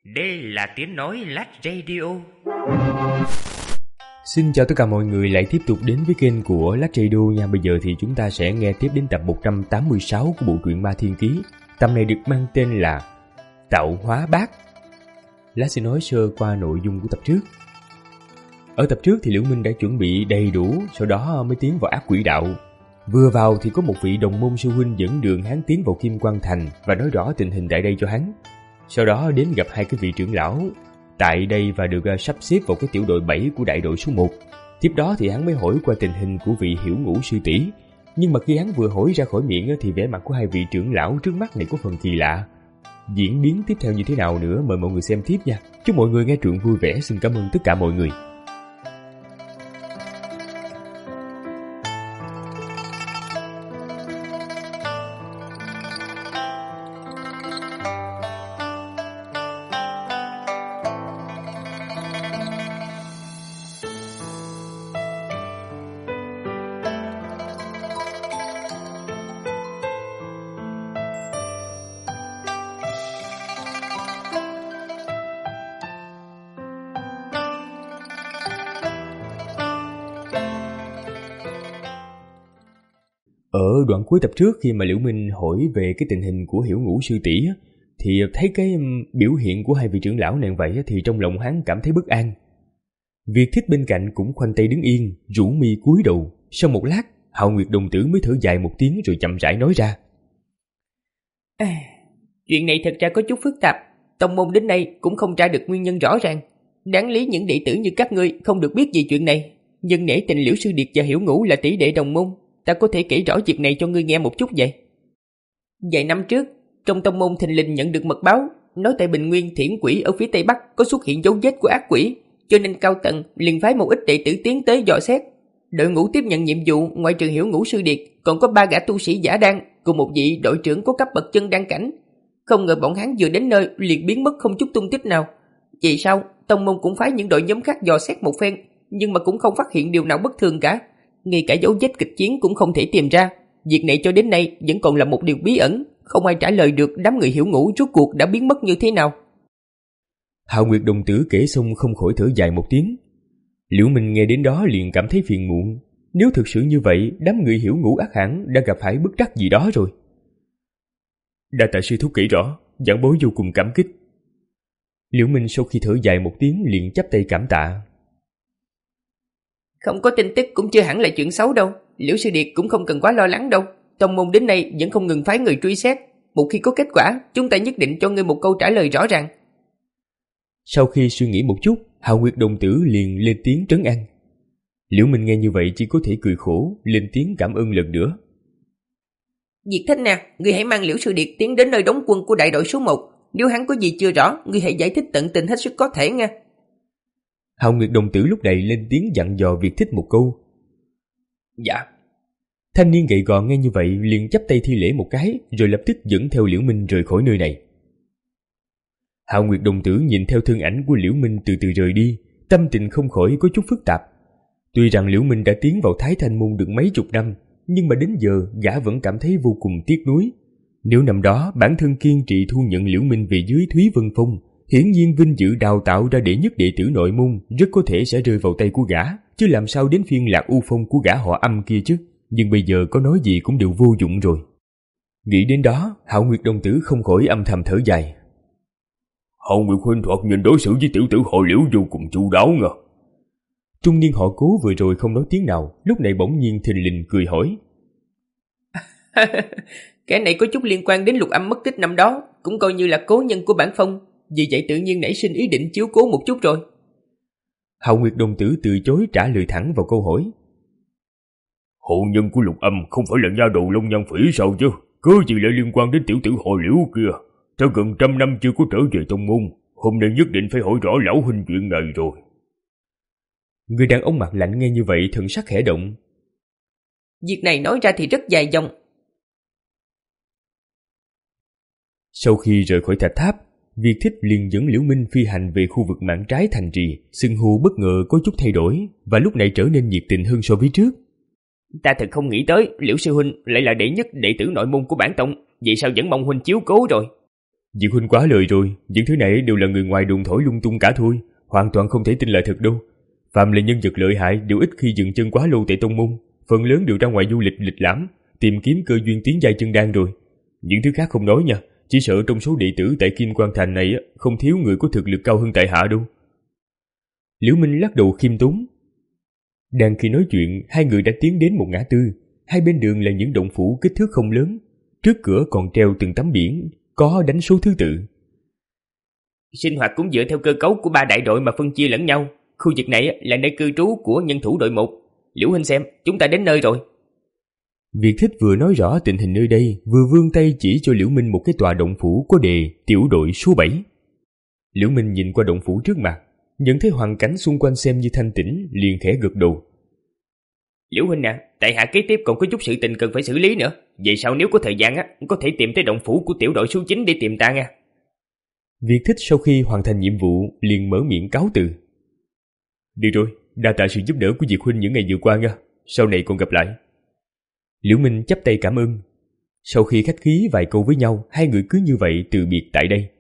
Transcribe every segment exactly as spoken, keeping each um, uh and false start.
Đây là tiếng nói Lát Radio. Xin chào tất cả mọi người lại tiếp tục đến với kênh của Lát Radio nha. Bây giờ thì chúng ta sẽ nghe tiếp đến tập một trăm tám mươi sáu của bộ truyện Ma Thiên Ký. Tập này được mang tên là Tạo Hóa Bát. Lát sẽ nói sơ qua nội dung của tập trước. Ở tập trước thì Liễu Minh đã chuẩn bị đầy đủ, sau đó mới tiến vào ác quỷ đạo. Vừa vào thì có một vị đồng môn sư huynh dẫn đường hắn tiến vào Kim Quang Thành và nói rõ tình hình tại đây cho hắn. Sau đó đến gặp hai cái vị trưởng lão tại đây và được uh, sắp xếp vào cái tiểu đội bảy của đại đội số một. Tiếp đó thì hắn mới hỏi qua tình hình của vị Hiểu Ngũ sư tỷ. Nhưng mà khi hắn vừa hỏi ra khỏi miệng thì vẻ mặt của hai vị trưởng lão trước mắt này có phần kỳ lạ. Diễn biến tiếp theo như thế nào nữa mời mọi người xem tiếp nha. Chúc mọi người nghe truyện vui vẻ. Xin cảm ơn tất cả mọi người. Ở đoạn cuối tập trước khi mà Liễu Minh hỏi về cái tình hình của Hiểu Ngũ sư tỷ thì thấy cái biểu hiện của hai vị trưởng lão này vậy thì trong lòng hắn cảm thấy bất an. Việt Thích bên cạnh cũng khoanh tay đứng yên, rũ mi cúi đầu. Sau một lát, Hạo Nguyệt đồng tử mới thở dài một tiếng rồi chậm rãi nói ra. À, chuyện này thật ra có chút phức tạp. Tông môn đến nay cũng không tra được nguyên nhân rõ ràng. Đáng lý những đệ tử như các ngươi không được biết gì chuyện này. Nhưng nể tình Liễu Sư Điệt và Hiểu Ngũ là tỷ đệ đồng môn, ta có thể kể rõ việc này cho ngươi nghe một chút vậy. Vài năm trước, trong tông môn thình lình nhận được mật báo, nói tại Bình Nguyên Thiểm Quỷ ở phía tây bắc có xuất hiện dấu vết của ác quỷ, cho nên cao tầng liền phái một ít đệ tử tiến tới dò xét. Đội ngũ tiếp nhận nhiệm vụ ngoại trừ Hiểu Ngũ sư điệt, còn có ba gã tu sĩ giả đan cùng một vị đội trưởng có cấp bậc chân đan cảnh. Không ngờ bọn hắn vừa đến nơi liền biến mất không chút tung tích nào. Vì sao tông môn cũng phái những đội nhóm khác dò xét một phen, nhưng mà cũng không phát hiện điều nào bất thường cả. Ngay cả dấu vết kịch chiến cũng không thể tìm ra. Việc này cho đến nay vẫn còn là một điều bí ẩn, không ai trả lời được đám người Hiểu Ngũ rốt cuộc đã biến mất như thế nào. Hạo Nguyệt đồng tử kể xong không khỏi thở dài một tiếng. Liễu Minh nghe đến đó liền cảm thấy phiền muộn. Nếu thực sự như vậy, đám người Hiểu Ngũ ác hẳn đã gặp phải bức trắc gì đó rồi. Đa tạ sư thúc kể rõ, giảng bối vô cùng cảm kích. Liễu Minh sau khi thở dài một tiếng liền chắp tay cảm tạ. Không có tin tức cũng chưa hẳn là chuyện xấu đâu. Liễu Sư Điệt cũng không cần quá lo lắng đâu. Tông môn đến nay vẫn không ngừng phái người truy xét. Một khi có kết quả, chúng ta nhất định cho ngươi một câu trả lời rõ ràng. Sau khi suy nghĩ một chút, Hạo Nguyệt đồng tử liền lên tiếng trấn an. Liễu Minh nghe như vậy chỉ có thể cười khổ, lên tiếng cảm ơn lần nữa. Diệt Thích nè, ngươi hãy mang Liễu Sư Điệt tiến đến nơi đóng quân của đại đội số một. Nếu hắn có gì chưa rõ, ngươi hãy giải thích tận tình hết sức có thể nha. Hạo Nguyệt đồng tử lúc này lên tiếng dặn dò Việt Thích một câu. Dạ. Thanh niên gầy gò nghe như vậy liền chắp tay thi lễ một cái, rồi lập tức dẫn theo Liễu Minh rời khỏi nơi này. Hạo Nguyệt đồng tử nhìn theo thân ảnh của Liễu Minh từ từ rời đi, tâm tình không khỏi có chút phức tạp. Tuy rằng Liễu Minh đã tiến vào Thái Thanh môn được mấy chục năm, nhưng mà đến giờ gã vẫn cảm thấy vô cùng tiếc nuối. Nếu năm đó bản thân kiên trì thu nhận Liễu Minh về dưới Thúy Vân Phong, hiển nhiên vinh dự đào tạo ra đệ nhất đệ tử nội môn rất có thể sẽ rơi vào tay của gã, chứ làm sao đến phiên Lạc U Phong của gã họ Âm kia chứ. Nhưng bây giờ có nói gì cũng đều vô dụng rồi. Nghĩ đến đó, Hạo Nguyệt đồng tử không khỏi âm thầm thở dài. Hạo Nguyệt huynh thoạt nhìn đối xử với tiểu tử họ Liễu vô cùng chu đáo ngờ. Trung niên họ Cố vừa rồi không nói tiếng nào, lúc này bỗng nhiên thình lình cười hỏi. Cái này có chút liên quan đến Lục Âm mất tích năm đó, cũng coi như là cố nhân của bản phong, vì vậy tự nhiên nảy sinh ý định chiếu cố một chút rồi. Hạo Nguyệt đồng tử từ chối trả lời thẳng vào câu hỏi. Hộ nhân của Lục Âm không phải là nha đầu Long Nhan Phỉ sao chứ? Cớ gì lại liên quan đến tiểu tử họ Liễu kia? Đã gần trăm năm chưa có trở về tông môn, hôm nay nhất định phải hỏi rõ lão huynh chuyện này rồi. Người đàn ông mặt lạnh nghe như vậy thần sắc khẽ động. Việc này nói ra thì rất dài dòng. Sau khi rời khỏi thạch tháp, Việt Thích liền dẫn Liễu Minh phi hành về khu vực mạn trái thành trì, xưng hô bất ngờ có chút thay đổi và lúc này trở nên nhiệt tình hơn so với trước. Ta thật không nghĩ tới Liễu sư huynh lại là đệ nhất đệ tử nội môn của bản tông, vậy sao vẫn mong huynh chiếu cố rồi. Diệp huynh quá lời rồi, những thứ này đều là người ngoài đồn thổi lung tung cả thôi, hoàn toàn không thể tin là thật đâu. Phạm là nhân vật lợi hại đều ít khi dừng chân quá lâu tại tông môn, phần lớn đều ra ngoài du lịch lịch lãm, tìm kiếm cơ duyên tiến giai chân đan rồi. Những thứ khác không nói nha, chỉ sợ trong số đệ tử tại Kim Quan Thành này không thiếu người có thực lực cao hơn tại hạ đâu. Liễu Minh lắc đầu khiêm tốn. Đang khi nói chuyện, hai người đã tiến đến một ngã tư, hai bên đường là những động phủ kích thước không lớn, trước cửa còn treo từng tấm biển có đánh số thứ tự. Sinh hoạt cũng dựa theo cơ cấu của ba đại đội mà phân chia lẫn nhau. Khu vực này là nơi cư trú của nhân thủ đội một. Liễu huynh xem, chúng ta đến nơi rồi. Việt Thích vừa nói rõ tình hình nơi đây, vừa vươn tay chỉ cho Liễu Minh một cái tòa động phủ có đề tiểu đội số bảy. Liễu Minh nhìn qua động phủ trước mặt, nhận thấy hoàn cảnh xung quanh xem như thanh tĩnh, liền khẽ gật đầu. Liễu huynh à, tại hạ kế tiếp còn có chút sự tình cần phải xử lý nữa. Vậy sau nếu có thời gian á, có thể tìm tới động phủ của tiểu đội số chín để tìm ta nha. Việt Thích sau khi hoàn thành nhiệm vụ liền mở miệng cáo từ. Đi rồi, đa tạ sự giúp đỡ của Diệp huynh những ngày vừa qua nha, sau này còn gặp lại. Liễu Minh chắp tay cảm ơn. Sau khi khách khí vài câu với nhau, hai người cứ như vậy từ biệt tại đây.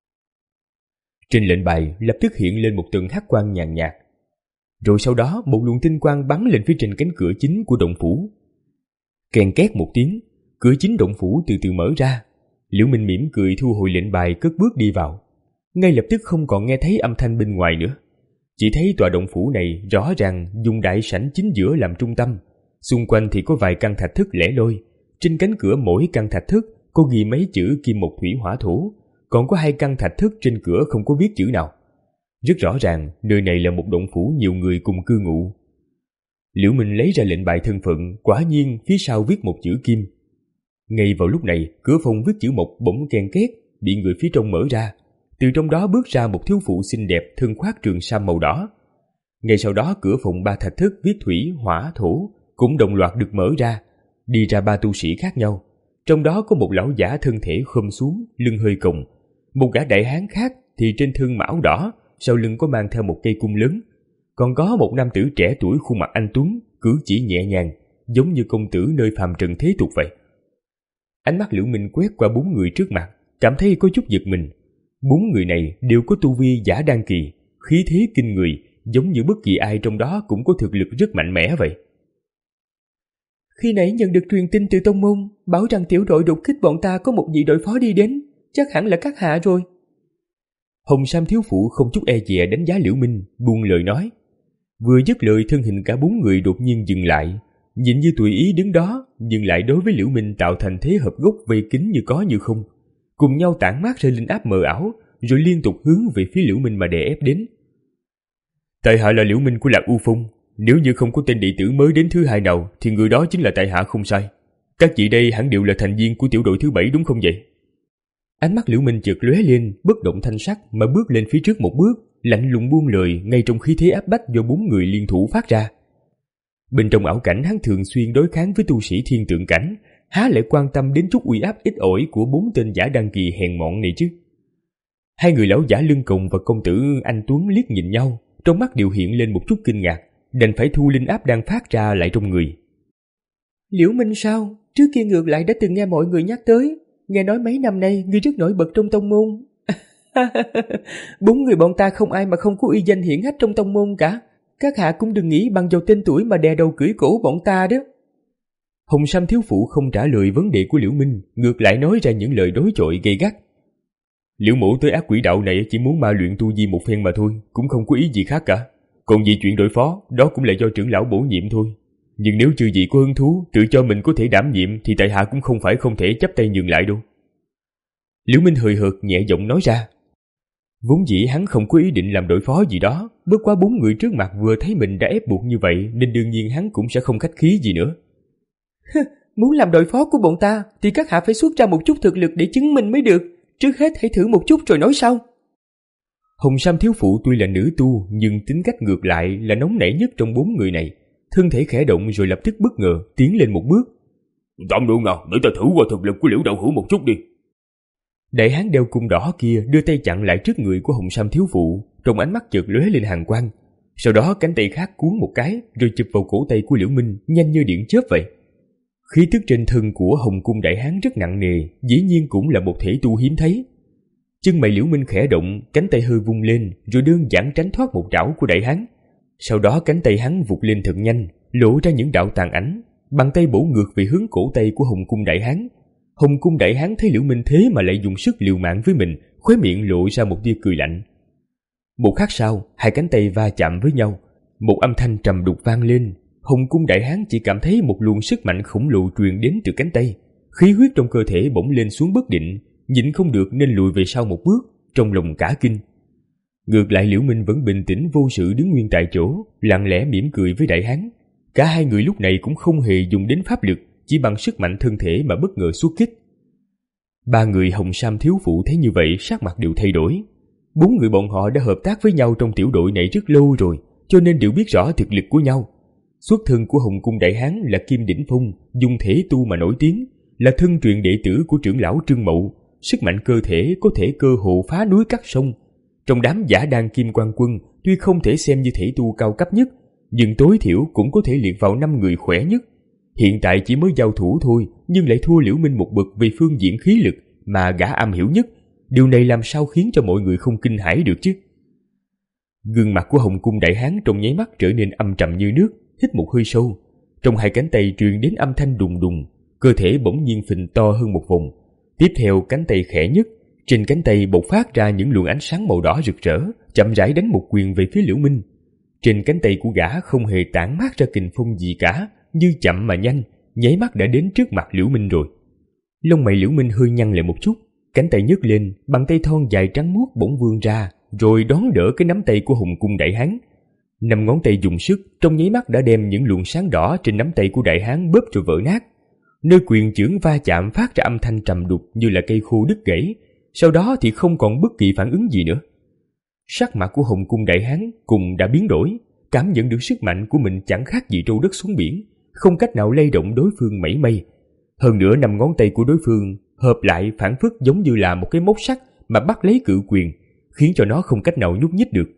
Trên lệnh bài lập tức hiện lên một tầng hắc quang nhàn nhạt. Rồi sau đó một luồng tinh quang bắn lên phía trên cánh cửa chính của động phủ. Kèn két một tiếng, cửa chính động phủ từ từ mở ra. Liễu Minh mỉm cười thu hồi lệnh bài cất bước đi vào. Ngay lập tức không còn nghe thấy âm thanh bên ngoài nữa. Chỉ thấy tòa động phủ này rõ ràng dùng đại sảnh chính giữa làm trung tâm. Xung quanh thì có vài căn thạch thức lẻ loi. Trên cánh cửa mỗi căn thạch thức có ghi mấy chữ kim mộc thủy hỏa thổ. Còn có hai căn thạch thức trên cửa không có viết chữ nào. Rất rõ ràng nơi này là một động phủ nhiều người cùng cư ngụ. Liễu Minh lấy ra lệnh bài thân phận, quả nhiên phía sau viết một chữ kim. Ngay vào lúc này, cửa phòng viết chữ mộc bỗng ken két, bị người phía trong mở ra. Từ trong đó bước ra một thiếu phụ xinh đẹp thân khoác trường sam màu đỏ. Ngay sau đó cửa phòng ba thạch thức viết thủy, hỏa, thổ cũng đồng loạt được mở ra. Đi ra ba tu sĩ khác nhau. Trong đó có một lão giả thân thể khom xuống, lưng hơi còng. Một gã đại hán khác thì trên thân mão đỏ, sau lưng có mang theo một cây cung lớn. Còn có một nam tử trẻ tuổi khuôn mặt anh tuấn, cử chỉ nhẹ nhàng, giống như công tử nơi phàm trần thế tục vậy. Ánh mắt Liễu Minh quét qua bốn người trước mặt, cảm thấy có chút giật mình. Bốn người này đều có tu vi giả đan kỳ, khí thế kinh người, giống như bất kỳ ai trong đó cũng có thực lực rất mạnh mẽ vậy. Khi nãy nhận được truyền tin từ tông môn, bảo rằng tiểu đội đột kích bọn ta có một vị đội phó đi đến, chắc hẳn là các hạ rồi. Hồng Sam thiếu phụ không chút e dè đánh giá Liễu Minh, buông lời nói. Vừa dứt lời, thân hình cả bốn người đột nhiên dừng lại, nhìn như tùy ý đứng đó, nhưng lại đối với Liễu Minh tạo thành thế hợp gốc vây kín như có như không, cùng nhau tản mát ra linh áp mờ ảo, rồi liên tục hướng về phía Liễu Minh mà đè ép đến. Tại hạ là Liễu Minh của Lạc U Phong, nếu như không có tên đệ tử mới đến thứ hai nào, thì người đó chính là tại hạ không sai. Các chị đây hẳn đều là thành viên của tiểu đội thứ bảy đúng không vậy? Ánh mắt Liễu Minh chợt lóe lên, bất động thanh sắc mà bước lên phía trước một bước, lạnh lùng buông lời ngay trong khí thế áp bách do bốn người liên thủ phát ra. Bên trong ảo cảnh hắn thường xuyên đối kháng với tu sĩ thiên tượng cảnh, há lại quan tâm đến chút uy áp ít ỏi của bốn tên giả đăng kỳ hèn mọn này chứ? Hai người lão giả lưng còng và công tử anh tuấn liếc nhìn nhau, trong mắt đều hiện lên một chút kinh ngạc, đành phải thu linh áp đang phát ra lại trong người. Liễu Minh sao? Trước kia ngược lại đã từng nghe mọi người nhắc tới, nghe nói mấy năm nay ngươi rất nổi bật trong tông môn. Bốn người bọn ta không ai mà không có uy danh hiển hách trong tông môn cả. Các hạ cũng đừng nghĩ bằng vào tên tuổi mà đè đầu cưỡi cổ bọn ta đó. Hồng Sam thiếu phụ không trả lời vấn đề của Liễu Minh, ngược lại nói ra những lời đối chọi gay gắt. Liễu mẫu tới ác quỷ đạo này chỉ muốn ma luyện tu vi một phen mà thôi, cũng không có ý gì khác cả. Còn vì chuyện đối phó, đó cũng là do trưởng lão bổ nhiệm thôi. Nhưng nếu chư vị có hứng thú, tự cho mình có thể đảm nhiệm, thì tại hạ cũng không phải không thể chắp tay nhường lại đâu. Liễu Minh hời hợt nhẹ giọng nói ra. Vốn dĩ hắn không có ý định làm đối phó gì đó, bất quá bốn người trước mặt vừa thấy mình đã ép buộc như vậy, nên đương nhiên hắn cũng sẽ không khách khí gì nữa. Muốn làm đội phó của bọn ta thì các hạ phải xuất ra một chút thực lực để chứng minh mới được. Trước hết hãy thử một chút rồi nói sau. Hồng Sam thiếu phụ tuy là nữ tu, nhưng tính cách ngược lại là nóng nảy nhất trong bốn người này. Thân thể khẽ động rồi lập tức bất ngờ tiến lên một bước. Tạm được nào, để ta thử qua thực lực của Liễu đạo hữu một chút đi. Đại hán đeo cung đỏ kia đưa tay chặn lại trước người của Hồng Sam thiếu phụ, trong ánh mắt chợt lóe lên hàn quang. Sau đó cánh tay khác cuốn một cái rồi chụp vào cổ tay của Liễu Minh, nhanh như điện chớp vậy. Khí tức trên thân của Hồng cung đại hán rất nặng nề, dĩ nhiên cũng là một thể tu hiếm thấy. Chân mày Liễu Minh khẽ động, cánh tay hơi vung lên, rồi đơn giản tránh thoát một trảo của đại hán. Sau đó cánh tay hắn vụt lên thật nhanh, lộ ra những đạo tàn ảnh, bàn tay bổ ngược về hướng cổ tay của Hồng Cung đại hán. Hồng Cung đại hán thấy Liễu Minh thế mà lại dùng sức liều mạng với mình, khóe miệng lộ ra một tia cười lạnh. Một khắc sau, hai cánh tay va chạm với nhau, một âm thanh trầm đục vang lên. Hồng Cung đại hán chỉ cảm thấy một luồng sức mạnh khổng lồ truyền đến từ cánh tay, khí huyết trong cơ thể bỗng lên xuống bất định, nhịn không được nên lùi về sau một bước, trong lòng cả kinh. Ngược lại Liễu Minh vẫn bình tĩnh vô sự đứng nguyên tại chỗ, lặng lẽ mỉm cười với đại hán. Cả hai người lúc này cũng không hề dùng đến pháp lực, chỉ bằng sức mạnh thân thể mà bất ngờ xuất kích. Ba người Hồng Sam thiếu phụ thấy như vậy sắc mặt đều thay đổi. Bốn người bọn họ đã hợp tác với nhau trong tiểu đội này rất lâu rồi, cho nên đều biết rõ thực lực của nhau. Xuất thân của Hồng Cung đại hán là Kim Đỉnh Phong, dùng thể tu mà nổi tiếng, là thân truyền đệ tử của trưởng lão Trương Mậu, sức mạnh cơ thể có thể cơ hồ phá núi cắt sông. Trong đám giả đan Kim Quan Quân, tuy không thể xem như thể tu cao cấp nhất, nhưng tối thiểu cũng có thể liệt vào năm người khỏe nhất. Hiện tại chỉ mới giao thủ thôi, nhưng lại thua Liễu Minh một bậc về phương diện khí lực mà gã am hiểu nhất. Điều này làm sao khiến cho mọi người không kinh hãi được chứ? Gương mặt của Hồng Cung đại hán trong nháy mắt trở nên âm trầm như nước, hít một hơi sâu. Trong hai cánh tay truyền đến âm thanh đùng đùng, cơ thể bỗng nhiên phình to hơn một vòng. Tiếp theo cánh tay khẽ nhất, trên cánh tay bộc phát ra những luồng ánh sáng màu đỏ rực rỡ, chậm rãi đánh một quyền về phía Liễu Minh. Trên cánh tay của gã không hề tản mát ra kình phong gì cả, như chậm mà nhanh, nháy mắt đã đến trước mặt Liễu Minh rồi. Lông mày Liễu Minh hơi nhăn lại một chút, cánh tay nhấc lên, bàn tay thon dài trắng muốt bỗng vươn ra, rồi đón đỡ cái nắm tay của Hồng Cung đại hán. Năm ngón tay dùng sức, trong nháy mắt đã đem những luồng sáng đỏ trên nắm tay của đại hán bóp rồi vỡ nát. Nơi quyền chưởng va chạm phát ra âm thanh trầm đục như là cây khô đứt gãy, sau đó thì không còn bất kỳ phản ứng gì nữa. Sắc mặt của Hồng Cung đại hán cùng đã biến đổi, cảm nhận được sức mạnh của mình chẳng khác gì trâu đất xuống biển, không cách nào lay động đối phương mảy may. Hơn nữa năm ngón tay của đối phương hợp lại phản phất giống như là một cái móc sắt mà bắt lấy cự quyền, khiến cho nó không cách nào nhúc nhích được.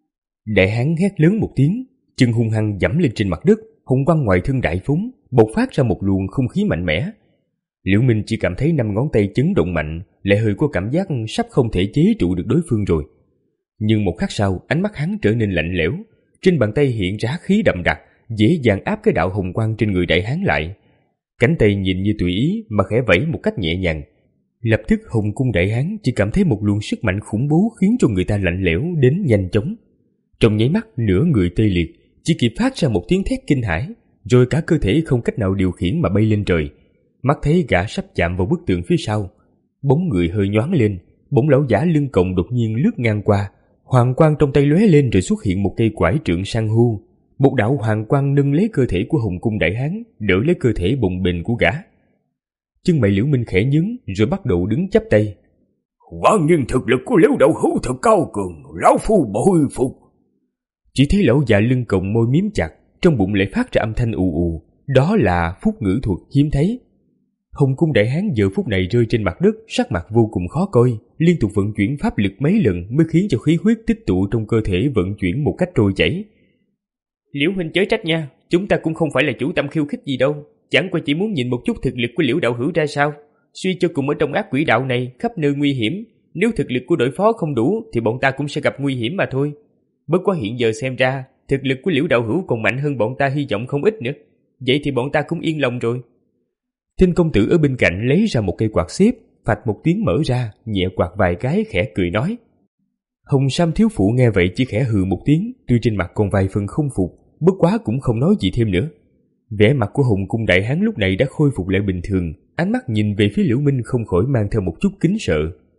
Đại hán hét lớn một tiếng, chân hung hăng giẫm lên trên mặt đất, hồng quang ngoài thân đại phóng, bộc phát ra một luồng không khí mạnh mẽ. Liễu Minh chỉ cảm thấy năm ngón tay chấn động mạnh, lại hơi có cảm giác sắp không thể chế trụ được đối phương rồi. Nhưng một khắc sau, ánh mắt hắn trở nên lạnh lẽo, trên bàn tay hiện ra khí đậm đặc, dễ dàng áp cái đạo hồng quang trên người đại hán lại. Cánh tay nhìn như tùy ý mà khẽ vẫy một cách nhẹ nhàng. Lập tức Hồng Cung đại hán chỉ cảm thấy một luồng sức mạnh khủng bố khiến cho người ta lạnh lẽo đến nhanh chóng. Trong nháy mắt nửa người tê liệt, chỉ kịp phát ra một tiếng thét kinh hãi, rồi cả cơ thể không cách nào điều khiển mà bay lên trời. Mắt thấy gã sắp chạm vào bức tường phía sau, bóng người hơi nhoáng lên, bỗng lão giả lưng còng đột nhiên lướt ngang qua, hoàng quang trong tay lóe lên rồi xuất hiện một cây quải trượng san hô. Một đạo hoàng quang nâng lấy cơ thể của Hồng Cung đại hán, đỡ lấy cơ thể bồng bềnh của gã. Chân mày Liễu Minh khẽ nhướng rồi bắt đầu đứng chắp tay. Quả nhiên thực lực của Liễu đạo hữu thật cao cường, lão phu bội phục. Chỉ thấy lão già lưng còng môi miếm chặt, trong bụng lại phát ra âm thanh ù ù, đó là phúc ngữ thuật hiếm thấy. Hồng Cung đại hán giờ phút này rơi trên mặt đất, sắc mặt vô cùng khó coi, liên tục vận chuyển pháp lực mấy lần mới khiến cho khí huyết tích tụ trong cơ thể vận chuyển một cách trôi chảy. Liễu huynh chớ trách nha, chúng ta cũng không phải là chủ tâm khiêu khích gì đâu, chẳng qua chỉ muốn nhìn một chút thực lực của Liễu đạo hữu ra sao. Suy cho cùng ở trong ác quỷ đạo này khắp nơi nguy hiểm, nếu thực lực của đội phó không đủ thì bọn ta cũng sẽ gặp nguy hiểm mà thôi. Bất quá hiện giờ xem ra thực lực của Liễu đạo hữu còn mạnh hơn bọn ta hy vọng không ít nữa, vậy thì bọn ta cũng yên lòng rồi. Thinh công tử ở bên cạnh lấy ra một cây quạt xếp, phạch một tiếng mở ra, nhẹ quạt vài cái khẽ cười nói. Hồng Sam thiếu phụ nghe vậy chỉ khẽ hừ một tiếng, tuy trên mặt còn vài phần không phục, bất quá cũng không nói gì thêm nữa. Vẻ mặt của Hồng Cung đại hán lúc này đã khôi phục lại bình thường, ánh mắt nhìn về phía Liễu Minh không khỏi mang theo một chút kính sợ.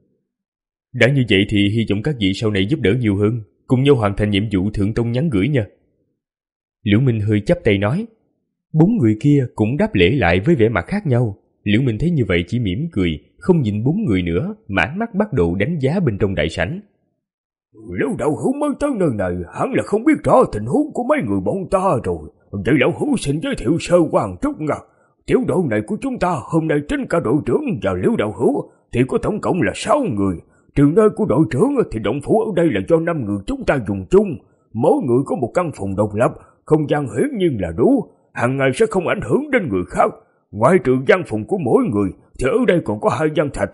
Đã như vậy thì hy vọng các vị sau này giúp đỡ nhiều hơn, cùng nhau hoàn thành nhiệm vụ thượng tông nhắn gửi nha. Liễu Minh hơi chắp tay nói. Bốn người kia cũng đáp lễ lại với vẻ mặt khác nhau. Liễu Minh thấy như vậy chỉ mỉm cười, không nhìn bốn người nữa, mà ánh mắt bắt đầu đánh giá bên trong đại sảnh. Liễu đạo hữu mới tới nơi này, hẳn là không biết rõ tình huống của mấy người bọn ta rồi. Vậy lão hữu xin giới thiệu sơ qua một chút nha. Tiểu đội này của chúng ta hôm nay tính cả đội trưởng và Liễu đạo hữu thì có tổng cộng là sáu người. Trường nơi của đội trưởng thì động phủ ở đây là do năm người chúng ta dùng chung. Mỗi người có một căn phòng độc lập, không gian hiển nhiên là đủ, hàng ngày sẽ không ảnh hưởng đến người khác. Ngoài trừ gian phòng của mỗi người thì ở đây còn có hai gian thạch thất,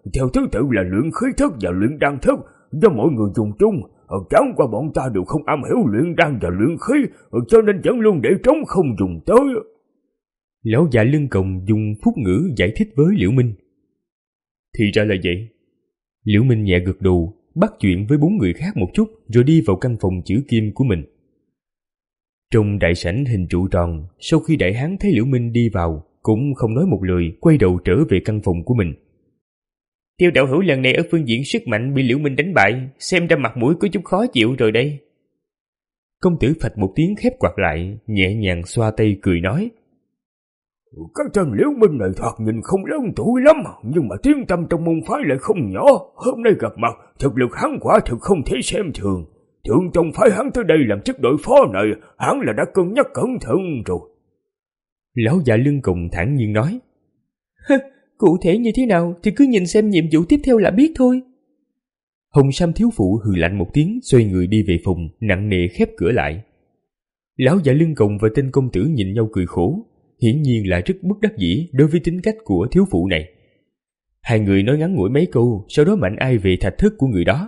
theo thứ tự là luyện khí thức và luyện đan thức, do mọi người dùng chung. Chẳng qua bọn ta đều không am hiểu luyện đan và luyện khí, cho nên vẫn luôn để trống không dùng tới. Lão già lưng còng dùng phúc ngữ giải thích với Liễu Minh. Thì ra là vậy. Liễu Minh nhẹ gật đầu, bắt chuyện với bốn người khác một chút rồi đi vào căn phòng chữ kim của mình. Trong đại sảnh hình trụ tròn, sau khi đại hán thấy Liễu Minh đi vào, cũng không nói một lời, quay đầu trở về căn phòng của mình. Tiêu đạo hữu lần này ở phương diện sức mạnh bị Liễu Minh đánh bại, xem ra mặt mũi có chút khó chịu rồi đây. Công tử phạch một tiếng khép quạt lại, nhẹ nhàng xoa tay cười nói. Cái tên Liễu Minh này thoạt nhìn không lớn tuổi lắm, nhưng mà tiếng tâm trong môn phái lại không nhỏ. Hôm nay gặp mặt, thực lực hắn quả thực không thể xem thường. Thượng tông phái hắn tới đây làm chức đội phó này, hắn là đã cân nhắc cẩn thận rồi. Lão già lưng còng thản nhiên nói. Cụ thể như thế nào thì cứ nhìn xem nhiệm vụ tiếp theo là biết thôi. Hồng Sam thiếu phụ hừ lạnh một tiếng, xoay người đi về phòng, nặng nề khép cửa lại. Lão già lưng còng và tên công tử nhìn nhau cười khổ, hiển nhiên là rất bất đắc dĩ đối với tính cách của thiếu phụ này. Hai người nói ngắn ngủi mấy câu, sau đó mạnh ai về thạch thất của người đó.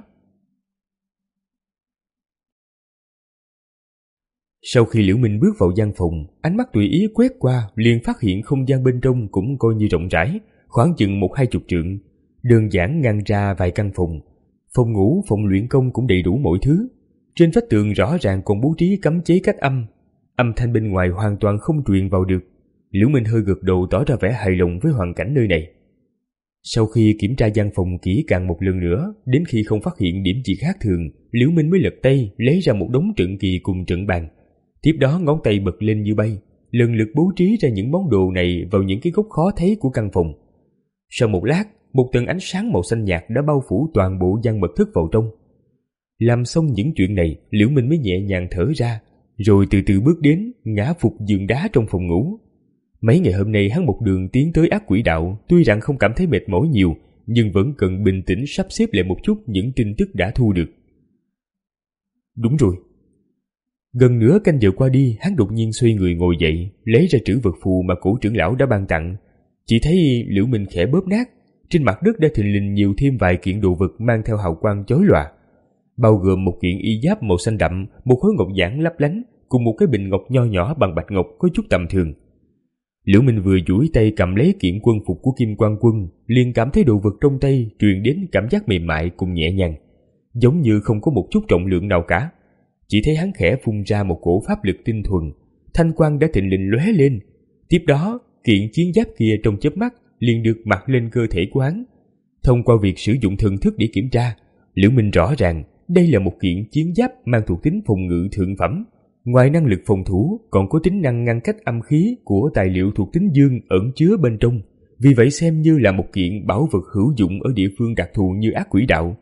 Sau khi Liễu Minh bước vào gian phòng, ánh mắt tùy ý quét qua, liền phát hiện không gian bên trong cũng coi như rộng rãi, khoảng chừng một hai chục trượng, đơn giản ngăn ra vài căn phòng. Phòng ngủ, phòng luyện công cũng đầy đủ mọi thứ. Trên vách tường rõ ràng còn bố trí cấm chế cách âm, âm thanh bên ngoài hoàn toàn không truyền vào được. Liễu Minh hơi gật đầu tỏ ra vẻ hài lòng với hoàn cảnh nơi này. Sau khi kiểm tra gian phòng kỹ càng một lần nữa, đến khi không phát hiện điểm gì khác thường, Liễu Minh mới lật tay lấy ra một đống trận kỳ cùng trận bàn. Tiếp đó ngón tay bật lên như bay, lần lượt bố trí ra những món đồ này vào những cái góc khó thấy của căn phòng. Sau một lát, một tầng ánh sáng màu xanh nhạt đã bao phủ toàn bộ gian mật thất vào trong. Làm xong những chuyện này, Liễu Minh mới nhẹ nhàng thở ra, rồi từ từ bước đến, ngã phục giường đá trong phòng ngủ. Mấy ngày hôm nay hắn một đường tiến tới ác quỷ đạo, tuy rằng không cảm thấy mệt mỏi nhiều, nhưng vẫn cần bình tĩnh sắp xếp lại một chút những tin tức đã thu được. Đúng rồi. Gần nửa canh giờ qua đi, hắn đột nhiên xoay người ngồi dậy, lấy ra trữ vật phù mà cổ trưởng lão đã ban tặng. Chỉ thấy Liễu Minh khẽ bóp nát, trên mặt đất đã thình lình nhiều thêm vài kiện đồ vật mang theo hào quang chói lòa, bao gồm một kiện y giáp màu xanh đậm, một khối ngọc giản lấp lánh, cùng một cái bình ngọc nho nhỏ bằng bạch ngọc có chút tầm thường. Liễu Minh vừa duỗi tay cầm lấy kiện quân phục của Kim Quan Quân, liền cảm thấy đồ vật trong tay truyền đến cảm giác mềm mại cùng nhẹ nhàng, giống như không có một chút trọng lượng nào cả. Chỉ thấy hắn khẽ phun ra một cổ pháp lực tinh thuần, thanh quang đã thịnh lình lóe lên. Tiếp đó, kiện chiến giáp kia trong chớp mắt liền được mặc lên cơ thể của hắn. Thông qua việc sử dụng thần thức để kiểm tra, Liễu Minh rõ ràng đây là một kiện chiến giáp mang thuộc tính phòng ngự thượng phẩm. Ngoài năng lực phòng thủ, còn có tính năng ngăn cách âm khí của tài liệu thuộc tính dương ẩn chứa bên trong. Vì vậy xem như là một kiện bảo vật hữu dụng ở địa phương đặc thù như ác quỷ đạo.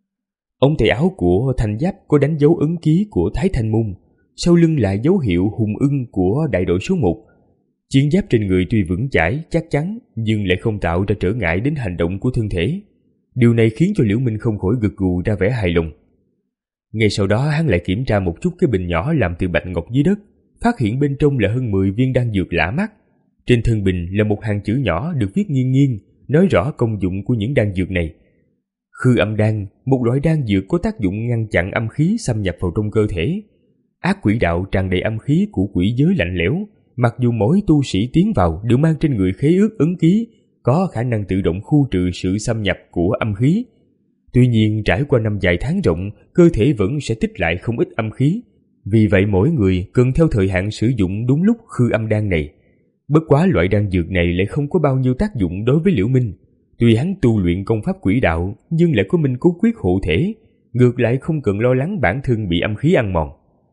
Ống tay áo của thanh giáp có đánh dấu ấn ký của Thái Thanh Môn, sau lưng là dấu hiệu hùng ưng của đại đội số một. Chiến giáp trên người tuy vững chãi, chắc chắn, nhưng lại không tạo ra trở ngại đến hành động của thân thể. Điều này khiến cho Liễu Minh không khỏi gật gù ra vẻ hài lòng. Ngay sau đó hắn lại kiểm tra một chút cái bình nhỏ làm từ bạch ngọc dưới đất, phát hiện bên trong là hơn mười viên đan dược lạ mắt. Trên thân bình là một hàng chữ nhỏ được viết nghiêng nghiêng, nói rõ công dụng của những đan dược này. Khư âm đan, một loại đan dược có tác dụng ngăn chặn âm khí xâm nhập vào trong cơ thể. Ác quỷ đạo tràn đầy âm khí của quỷ giới lạnh lẽo, mặc dù mỗi tu sĩ tiến vào đều mang trên người khế ước ấn ký, có khả năng tự động khu trừ sự xâm nhập của âm khí. Tuy nhiên trải qua năm dài tháng rộng, cơ thể vẫn sẽ tích lại không ít âm khí. Vì vậy mỗi người cần theo thời hạn sử dụng đúng lúc khư âm đan này. Bất quá loại đan dược này lại không có bao nhiêu tác dụng đối với Liễu Minh. Tuy hắn tu luyện công pháp quỷ đạo, nhưng lại có minh cố quyết hộ thể, ngược lại không cần lo lắng bản thân bị âm khí ăn mòn.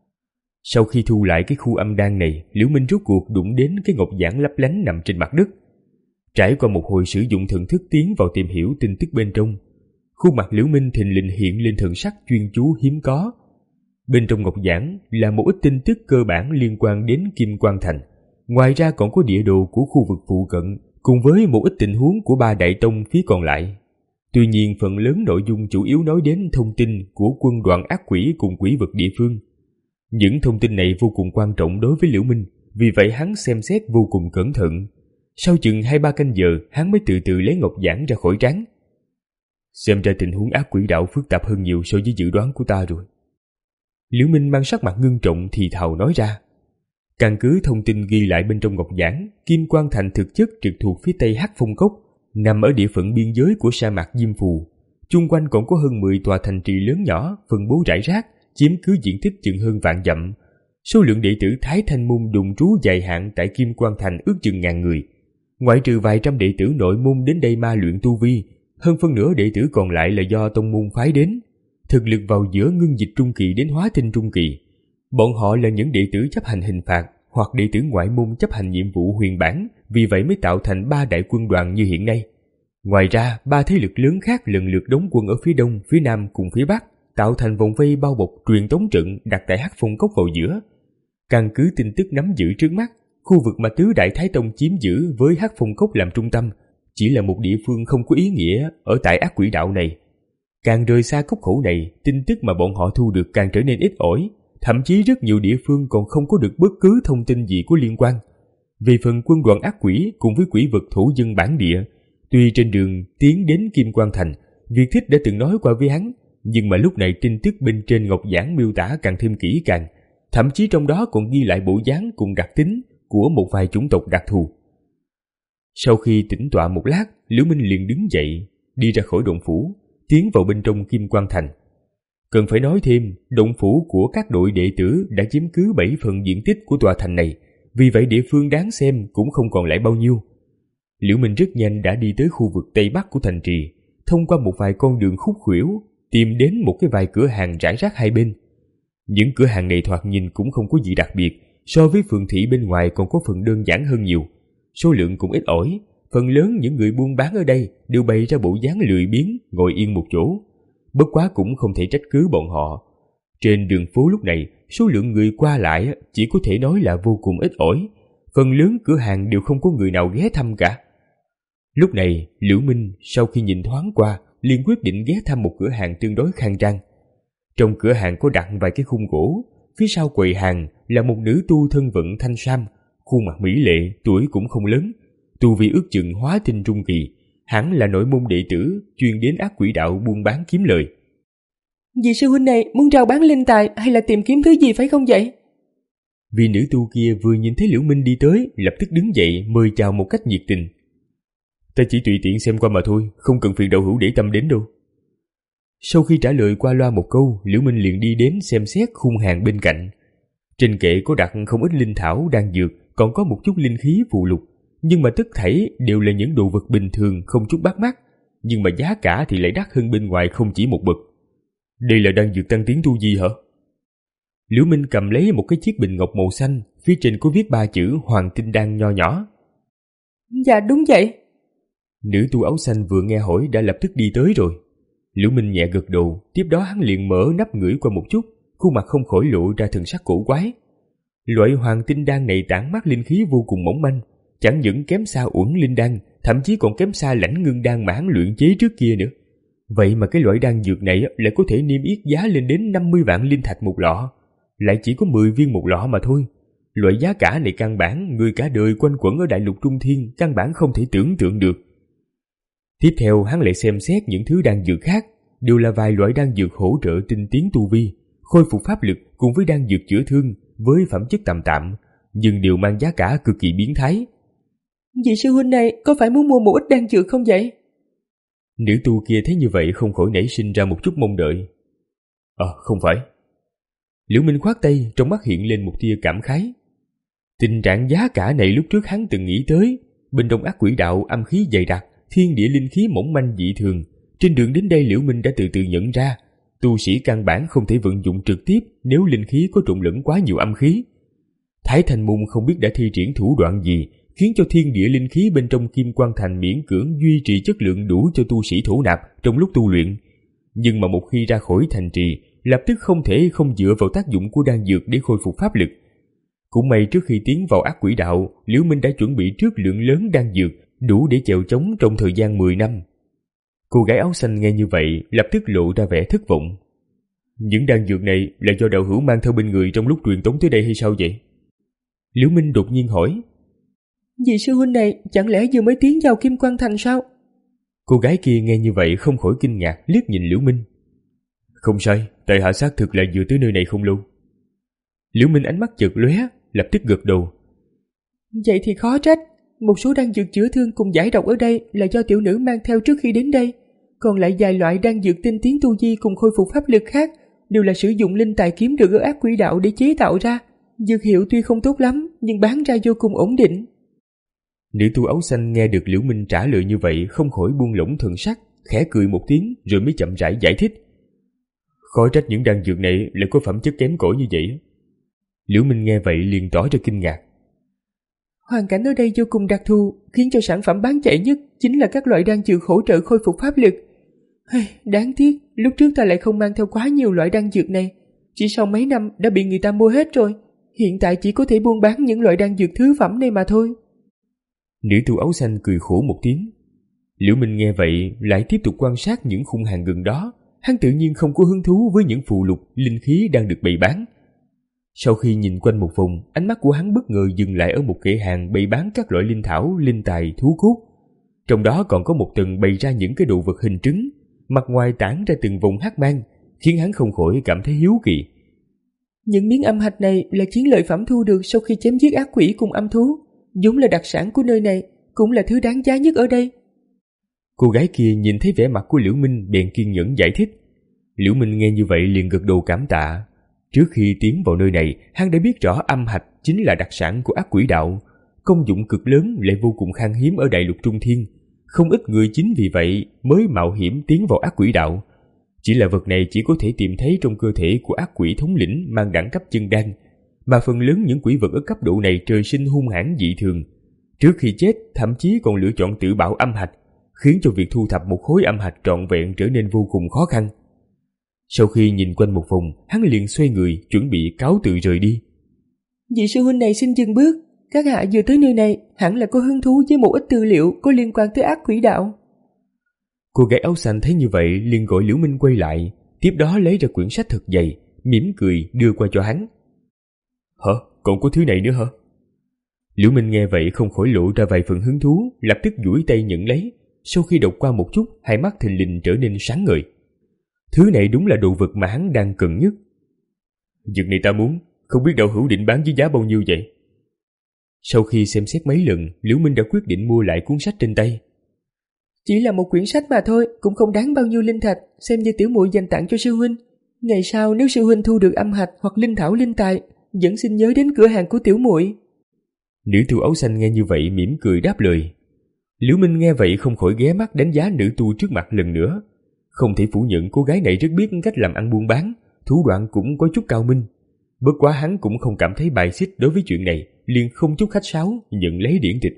Sau khi thu lại cái khu âm đan này, Liễu Minh rốt cuộc đụng đến cái ngọc giản lấp lánh nằm trên mặt đất. Trải qua một hồi sử dụng thần thức tiến vào tìm hiểu tin tức bên trong, khuôn mặt Liễu Minh thình lình hiện lên thần sắc chuyên chú hiếm có. Bên trong ngọc giản là một ít tin tức cơ bản liên quan đến Kim Quan Thành. Ngoài ra còn có địa đồ của khu vực phụ cận, cùng với một ít tình huống của ba đại tông phía còn lại. Tuy nhiên phần lớn nội dung chủ yếu nói đến thông tin của quân đoàn ác quỷ cùng quỷ vật địa phương. Những thông tin này vô cùng quan trọng đối với Liễu Minh, vì vậy hắn xem xét vô cùng cẩn thận. Sau chừng hai ba canh giờ, hắn mới từ từ lấy ngọc giản ra khỏi trán. Xem ra tình huống ác quỷ đạo phức tạp hơn nhiều so với dự đoán của ta rồi. Liễu Minh mang sắc mặt ngưng trọng thì thào nói ra. Căn cứ thông tin ghi lại bên trong ngọc giản, Kim Quan Thành thực chất trực thuộc phía tây Hắc Phong Cốc, nằm ở địa phận biên giới của sa mạc Diêm Phù. Chung quanh còn có hơn mười tòa thành trì lớn nhỏ phân bố rải rác, chiếm cứ diện tích chừng hơn vạn dặm. Số lượng đệ tử Thái Thanh môn đồn trú dài hạn tại Kim Quan Thành ước chừng ngàn người. Ngoại trừ vài trăm đệ tử nội môn đến đây ma luyện tu vi, hơn phân nửa đệ tử còn lại là do tông môn phái đến. Thực lực vào giữa ngưng dịch trung kỳ đến hóa tinh trung kỳ. Bọn họ là những đệ tử chấp hành hình phạt hoặc đệ tử ngoại môn chấp hành nhiệm vụ huyền bản, vì vậy mới tạo thành ba đại quân đoàn như hiện nay. Ngoài ra, ba thế lực lớn khác lần lượt đóng quân ở phía đông, phía nam cùng phía bắc, tạo thành vòng vây bao bọc truyền tống trận đặt tại Hắc Phong Cốc vào giữa. Căn cứ tin tức nắm giữ trước mắt, khu vực mà tứ đại Thái Tông chiếm giữ với Hắc Phong Cốc làm trung tâm chỉ là một địa phương không có ý nghĩa ở tại ác quỷ đạo này. Càng rời xa cốc khẩu này, tin tức mà bọn họ thu được càng trở nên ít ỏi, thậm chí rất nhiều địa phương còn không có được bất cứ thông tin gì có liên quan. Về phần quân đoàn ác quỷ cùng với quỷ vật thổ dân bản địa, tuy trên đường tiến đến Kim Quan Thành, Việt Thích đã từng nói qua với hắn, nhưng mà lúc này tin tức bên trên ngọc giản miêu tả càng thêm kỹ càng, thậm chí trong đó còn ghi lại bộ dáng cùng đặc tính của một vài chủng tộc đặc thù. Sau khi tĩnh tọa một lát, Liễu Minh liền đứng dậy, đi ra khỏi động phủ, tiến vào bên trong Kim Quan Thành. Cần phải nói thêm, động phủ của các đội đệ tử đã chiếm cứ bảy phần diện tích của tòa thành này, vì vậy địa phương đáng xem cũng không còn lại bao nhiêu. Liễu Minh rất nhanh đã đi tới khu vực tây bắc của thành trì, thông qua một vài con đường khúc khuỷu, tìm đến một cái vài cửa hàng rải rác hai bên. Những cửa hàng này thoạt nhìn cũng không có gì đặc biệt, so với phường thị bên ngoài còn có phần đơn giản hơn nhiều. Số lượng cũng ít ỏi, phần lớn những người buôn bán ở đây đều bày ra bộ dáng lười biếng, ngồi yên một chỗ. Bất quá cũng không thể trách cứ bọn họ. Trên đường phố lúc này, số lượng người qua lại chỉ có thể nói là vô cùng ít ỏi. Phần lớn cửa hàng đều không có người nào ghé thăm cả. Lúc này, Liễu Minh sau khi nhìn thoáng qua, liền quyết định ghé thăm một cửa hàng tương đối khang trang. Trong cửa hàng có đặt vài cái khung gỗ, phía sau quầy hàng là một nữ tu thân vận thanh sam, khuôn mặt mỹ lệ, tuổi cũng không lớn, tu vi ước chừng hóa tinh trung kỳ, hẳn là nội môn đệ tử chuyên đến ác quỷ đạo buôn bán kiếm lời. Vị sư huynh này muốn rao bán linh tài hay là tìm kiếm thứ gì phải không vậy? Vì nữ tu kia vừa nhìn thấy Liễu Minh đi tới, lập tức đứng dậy mời chào một cách nhiệt tình. Ta chỉ tùy tiện xem qua mà thôi, không cần phiền đạo hữu để tâm đến đâu. Sau khi trả lời qua loa một câu, Liễu Minh liền đi đến xem xét khung hàng bên cạnh. Trên kệ có đặt không ít linh thảo đan dược, còn có một chút linh khí phụ lục, nhưng mà tất thảy đều là những đồ vật bình thường không chút bắt mắt, nhưng mà giá cả thì lại đắt hơn bên ngoài không chỉ một bậc. Đây là đan dược tăng tiến tu vi hả? Liễu Minh cầm lấy một cái chiếc bình ngọc màu xanh, phía trên có viết ba chữ Hoàng Tinh Đan nho nhỏ. Dạ đúng vậy. Nữ tu áo xanh vừa nghe hỏi đã lập tức đi tới rồi. Liễu Minh nhẹ gật đầu, tiếp đó hắn liền mở nắp ngửi qua một chút, khuôn mặt không khỏi lộ ra thần sắc cổ quái. Loại Hoàng Tinh Đan này tản mát linh khí vô cùng mỏng manh, chẳng những kém xa Uẩn Linh Đan, thậm chí còn kém xa Lãnh Ngưng Đan mà hắn luyện chế trước kia nữa. Vậy mà cái loại đan dược này lại có thể niêm yết giá lên đến năm mươi vạn linh thạch một lọ, lại chỉ có mười viên một lọ mà thôi. Loại giá cả này căn bản người cả đời quanh quẩn ở đại lục Trung Thiên căn bản không thể tưởng tượng được. Tiếp theo hắn lại xem xét những thứ đan dược khác, đều là vài loại đan dược hỗ trợ tinh tiến tu vi, khôi phục pháp lực cùng với đan dược chữa thương với phẩm chất tạm tạm, nhưng đều mang giá cả cực kỳ biến thái. Vị sư huynh này có phải muốn mua một ít đan dược không vậy? Nữ tu kia thấy như vậy không khỏi nảy sinh ra một chút mong đợi. Ờ, à, không phải. Liễu Minh khoát tay, trong mắt hiện lên một tia cảm khái. Tình trạng giá cả này lúc trước hắn từng nghĩ tới, bên trong ác quỷ đạo âm khí dày đặc, thiên địa linh khí mỏng manh dị thường. Trên đường đến đây Liễu Minh đã từ từ nhận ra, tu sĩ căn bản không thể vận dụng trực tiếp nếu linh khí có trộn lẫn quá nhiều âm khí. Thái Thanh môn không biết đã thi triển thủ đoạn gì, khiến cho thiên địa linh khí bên trong Kim Quan Thành miễn cưỡng duy trì chất lượng đủ cho tu sĩ thổ nạp trong lúc tu luyện. Nhưng mà một khi ra khỏi thành trì, lập tức không thể không dựa vào tác dụng của đan dược để khôi phục pháp lực. Cũng may trước khi tiến vào ác quỷ đạo, Liễu Minh đã chuẩn bị trước lượng lớn đan dược, đủ để chèo chống trong thời gian mười năm. Cô gái áo xanh nghe như vậy, lập tức lộ ra vẻ thất vọng. Những đan dược này là do đạo hữu mang theo bên người trong lúc truyền tống tới đây hay sao vậy? Liễu Minh đột nhiên hỏi. Vị sư huynh này chẳng lẽ vừa mới tiến vào Kim Quan Thành sao? Cô gái kia nghe như vậy không khỏi kinh ngạc liếc nhìn Liễu Minh. Không sai, tại hạ xác thực là vừa tới nơi này không lâu. Liễu Minh ánh mắt chợt lóe, lập tức gật đầu. Vậy thì khó trách, một số đan dược chữa thương cùng giải độc ở đây là do tiểu nữ mang theo trước khi đến đây, còn lại vài loại đan dược tinh tiến tu vi cùng khôi phục pháp lực khác đều là sử dụng linh tài kiếm được ở ác quỷ đạo để chế tạo ra. Dược hiệu tuy không tốt lắm, nhưng bán ra vô cùng ổn định. Nữ tu áo xanh nghe được Liễu Minh trả lời như vậy không khỏi buông lỏng thần sắc, khẽ cười một tiếng rồi mới chậm rãi giải thích. Khó trách những đan dược này lại có phẩm chất kém cỏi như vậy. Liễu Minh nghe vậy liền tỏ ra kinh ngạc. Hoàn cảnh ở đây vô cùng đặc thù, khiến cho sản phẩm bán chạy nhất chính là các loại đan dược hỗ trợ khôi phục pháp lực. Đáng tiếc, lúc trước ta lại không mang theo quá nhiều loại đan dược này. Chỉ sau mấy năm đã bị người ta mua hết rồi. Hiện tại chỉ có thể buôn bán những loại đan dược thứ phẩm này mà thôi. Nữ tu áo xanh cười khổ một tiếng. Liễu Minh nghe vậy lại tiếp tục quan sát những khung hàng gần đó. Hắn tự nhiên không có hứng thú với những phụ lục, linh khí đang được bày bán. Sau khi nhìn quanh một vòng, ánh mắt của hắn bất ngờ dừng lại ở một kệ hàng bày bán các loại linh thảo, linh tài, thú cốt. Trong đó còn có một tầng bày ra những cái đồ vật hình trứng, mặt ngoài tản ra từng vòng hắc mang, khiến hắn không khỏi cảm thấy hiếu kỳ. Những miếng âm hạch này là chiến lợi phẩm thu được sau khi chém giết ác quỷ cùng âm thú, vốn là đặc sản của nơi này, cũng là thứ đáng giá nhất ở đây. Cô gái kia nhìn thấy vẻ mặt của Liễu Minh bèn kiên nhẫn giải thích. Liễu Minh nghe như vậy liền gật đầu cảm tạ. Trước khi tiến vào nơi này, hắn đã biết rõ âm hạch chính là đặc sản của ác quỷ đạo, công dụng cực lớn lại vô cùng khan hiếm ở đại lục Trung Thiên. Không ít người chính vì vậy mới mạo hiểm tiến vào ác quỷ đạo. Chỉ là vật này chỉ có thể tìm thấy trong cơ thể của ác quỷ thống lĩnh mang đẳng cấp chân đan, mà phần lớn những quỷ vật ở cấp độ này trời sinh hung hãn dị thường. Trước khi chết thậm chí còn lựa chọn tự bạo âm hạch, khiến cho việc thu thập một khối âm hạch trọn vẹn trở nên vô cùng khó khăn. Sau khi nhìn quanh một vòng, hắn liền xoay người chuẩn bị cáo từ rời đi. Vị sư huynh này xin dừng bước, các hạ vừa tới nơi này hẳn là có hứng thú với một ít tư liệu có liên quan tới ác quỷ đạo. Cô gái áo xanh thấy như vậy liền gọi Liễu Minh quay lại, tiếp đó lấy ra quyển sách thật dày, mỉm cười đưa qua cho hắn. Hả? Còn có thứ này nữa hả? Liễu Minh nghe vậy không khỏi lộ ra vài phần hứng thú, lập tức duỗi tay nhận lấy. Sau khi đọc qua một chút, hai mắt thình lình trở nên sáng ngời. Thứ này đúng là đồ vật mà hắn đang cần nhất. Dược này ta muốn, không biết đạo hữu định bán với giá bao nhiêu vậy? Sau khi xem xét mấy lần, Liễu Minh đã quyết định mua lại cuốn sách trên tay. Chỉ là một quyển sách mà thôi, cũng không đáng bao nhiêu linh thạch, xem như tiểu muội dành tặng cho sư huynh. Ngày sau nếu sư huynh thu được âm hạch hoặc linh thảo linh tài, vẫn xin nhớ đến cửa hàng của tiểu muội. Nữ tu áo xanh nghe như vậy mỉm cười đáp lời. Liễu Minh nghe vậy không khỏi ghé mắt đánh giá nữ tu trước mặt lần nữa. Không thể phủ nhận cô gái này rất biết cách làm ăn buôn bán, thủ đoạn cũng có chút cao minh. Bất quá hắn cũng không cảm thấy bài xích đối với chuyện này, liền không chút khách sáo nhận lấy điển tịch.